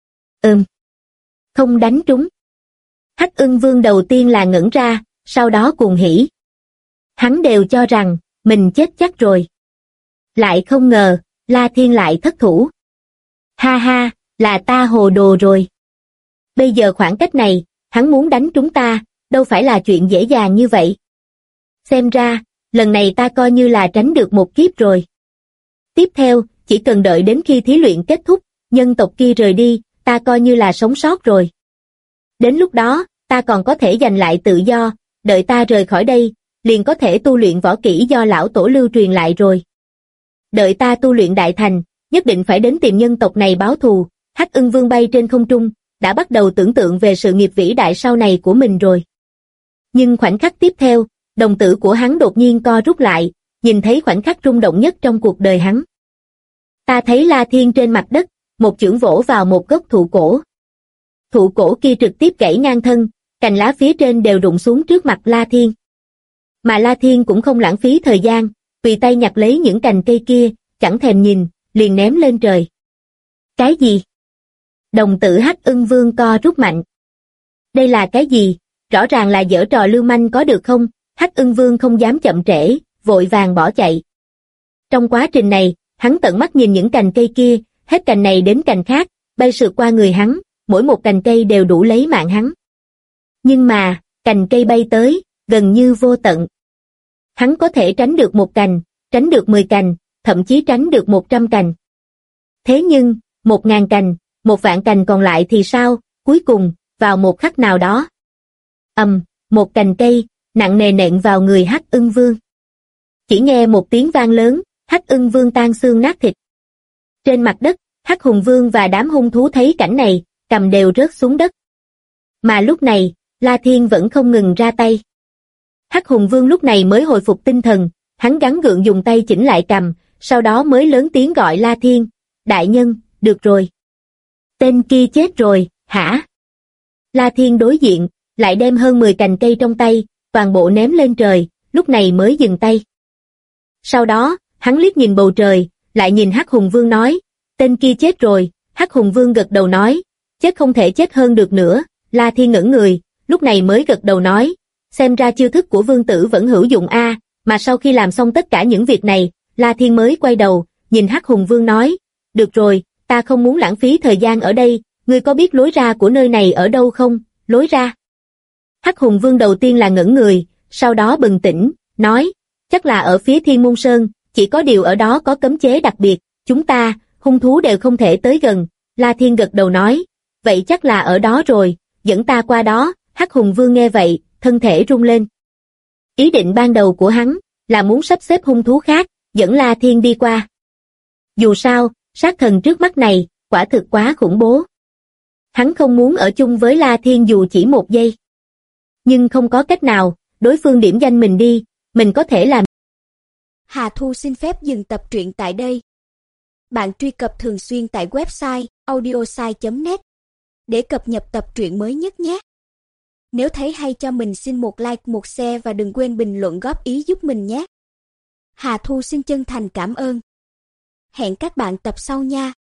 Không đánh trúng. Hắc Ưng Vương đầu tiên là ngẩn ra, sau đó cuồng hỉ. Hắn đều cho rằng, mình chết chắc rồi. Lại không ngờ, La Thiên lại thất thủ. Ha ha, là ta hồ đồ rồi. Bây giờ khoảng cách này, hắn muốn đánh chúng ta, đâu phải là chuyện dễ dàng như vậy. Xem ra, lần này ta coi như là tránh được một kiếp rồi. Tiếp theo, chỉ cần đợi đến khi thí luyện kết thúc, nhân tộc kia rời đi, ta coi như là sống sót rồi. Đến lúc đó, ta còn có thể giành lại tự do, đợi ta rời khỏi đây, liền có thể tu luyện võ kỹ do lão tổ lưu truyền lại rồi. Đợi ta tu luyện đại thành, nhất định phải đến tìm nhân tộc này báo thù. Hắc Ưng Vương bay trên không trung, đã bắt đầu tưởng tượng về sự nghiệp vĩ đại sau này của mình rồi. Nhưng khoảnh khắc tiếp theo, đồng tử của hắn đột nhiên co rút lại, nhìn thấy khoảnh khắc rung động nhất trong cuộc đời hắn. Ta thấy La Thiên trên mặt đất, một chưởng vỗ vào một gốc thụ cổ. Thụ cổ kia trực tiếp gãy ngang thân, cành lá phía trên đều rụng xuống trước mặt La Thiên. Mà La Thiên cũng không lãng phí thời gian, tùy tay nhặt lấy những cành cây kia, chẳng thèm nhìn, liền ném lên trời. Cái gì? Đồng tử Hắc Ưng Vương co rút mạnh. Đây là cái gì? Rõ ràng là giở trò lưu manh có được không? Hắc Ưng Vương không dám chậm trễ, vội vàng bỏ chạy. Trong quá trình này, hắn tận mắt nhìn những cành cây kia, hết cành này đến cành khác, bay sượt qua người hắn, mỗi một cành cây đều đủ lấy mạng hắn. Nhưng mà, cành cây bay tới, gần như vô tận. Hắn có thể tránh được một cành, tránh được 10 cành, thậm chí tránh được 100 cành. Thế nhưng, 1000 cành, 1.000.000 cành còn lại thì sao? Cuối cùng, vào một khắc nào đó. Một cành cây, nặng nề nện vào người Hắc Ưng Vương. Chỉ nghe một tiếng vang lớn, Hắc Ưng Vương tan xương nát thịt. Trên mặt đất, Hắc Hùng Vương và đám hung thú thấy cảnh này, cầm đều rớt xuống đất. Mà lúc này, La Thiên vẫn không ngừng ra tay. Hắc Hùng Vương lúc này mới hồi phục tinh thần, hắn gắng gượng dùng tay chỉnh lại cầm, sau đó mới lớn tiếng gọi La Thiên, đại nhân, được rồi. Tên kia chết rồi, hả? La Thiên đối diện, lại đem hơn 10 cành cây trong tay, toàn bộ ném lên trời, lúc này mới dừng tay. Sau đó, hắn liếc nhìn bầu trời, lại nhìn Hắc Hùng Vương nói, tên kia chết rồi. Hắc Hùng Vương gật đầu nói, chết không thể chết hơn được nữa. La Thiên ngẩn người, lúc này mới gật đầu nói, xem ra chiêu thức của vương tử vẫn hữu dụng a. Mà sau khi làm xong tất cả những việc này, La Thiên mới quay đầu, nhìn Hắc Hùng Vương nói, được rồi, ta không muốn lãng phí thời gian ở đây, ngươi có biết lối ra của nơi này ở đâu không? Lối ra? Hắc Hùng Vương đầu tiên là ngẩn người, sau đó bừng tỉnh, nói, chắc là ở phía Thiên Môn Sơn, chỉ có điều ở đó có cấm chế đặc biệt, chúng ta, hung thú đều không thể tới gần. La Thiên gật đầu nói, vậy chắc là ở đó rồi, dẫn ta qua đó. Hắc Hùng Vương nghe vậy, thân thể rung lên. Ý định ban đầu của hắn là muốn sắp xếp hung thú khác, dẫn La Thiên đi qua. Dù sao, sát thần trước mắt này, quả thực quá khủng bố. Hắn không muốn ở chung với La Thiên dù chỉ một giây. Nhưng không có cách nào, đối phương điểm danh mình đi, mình có thể làm. Hà Thu xin phép dừng tập truyện tại đây. Bạn truy cập thường xuyên tại website audiosai.net để cập nhật tập truyện mới nhất nhé. Nếu thấy hay cho mình xin một like, một share và đừng quên bình luận góp ý giúp mình nhé. Hà Thu xin chân thành cảm ơn. Hẹn các bạn tập sau nha.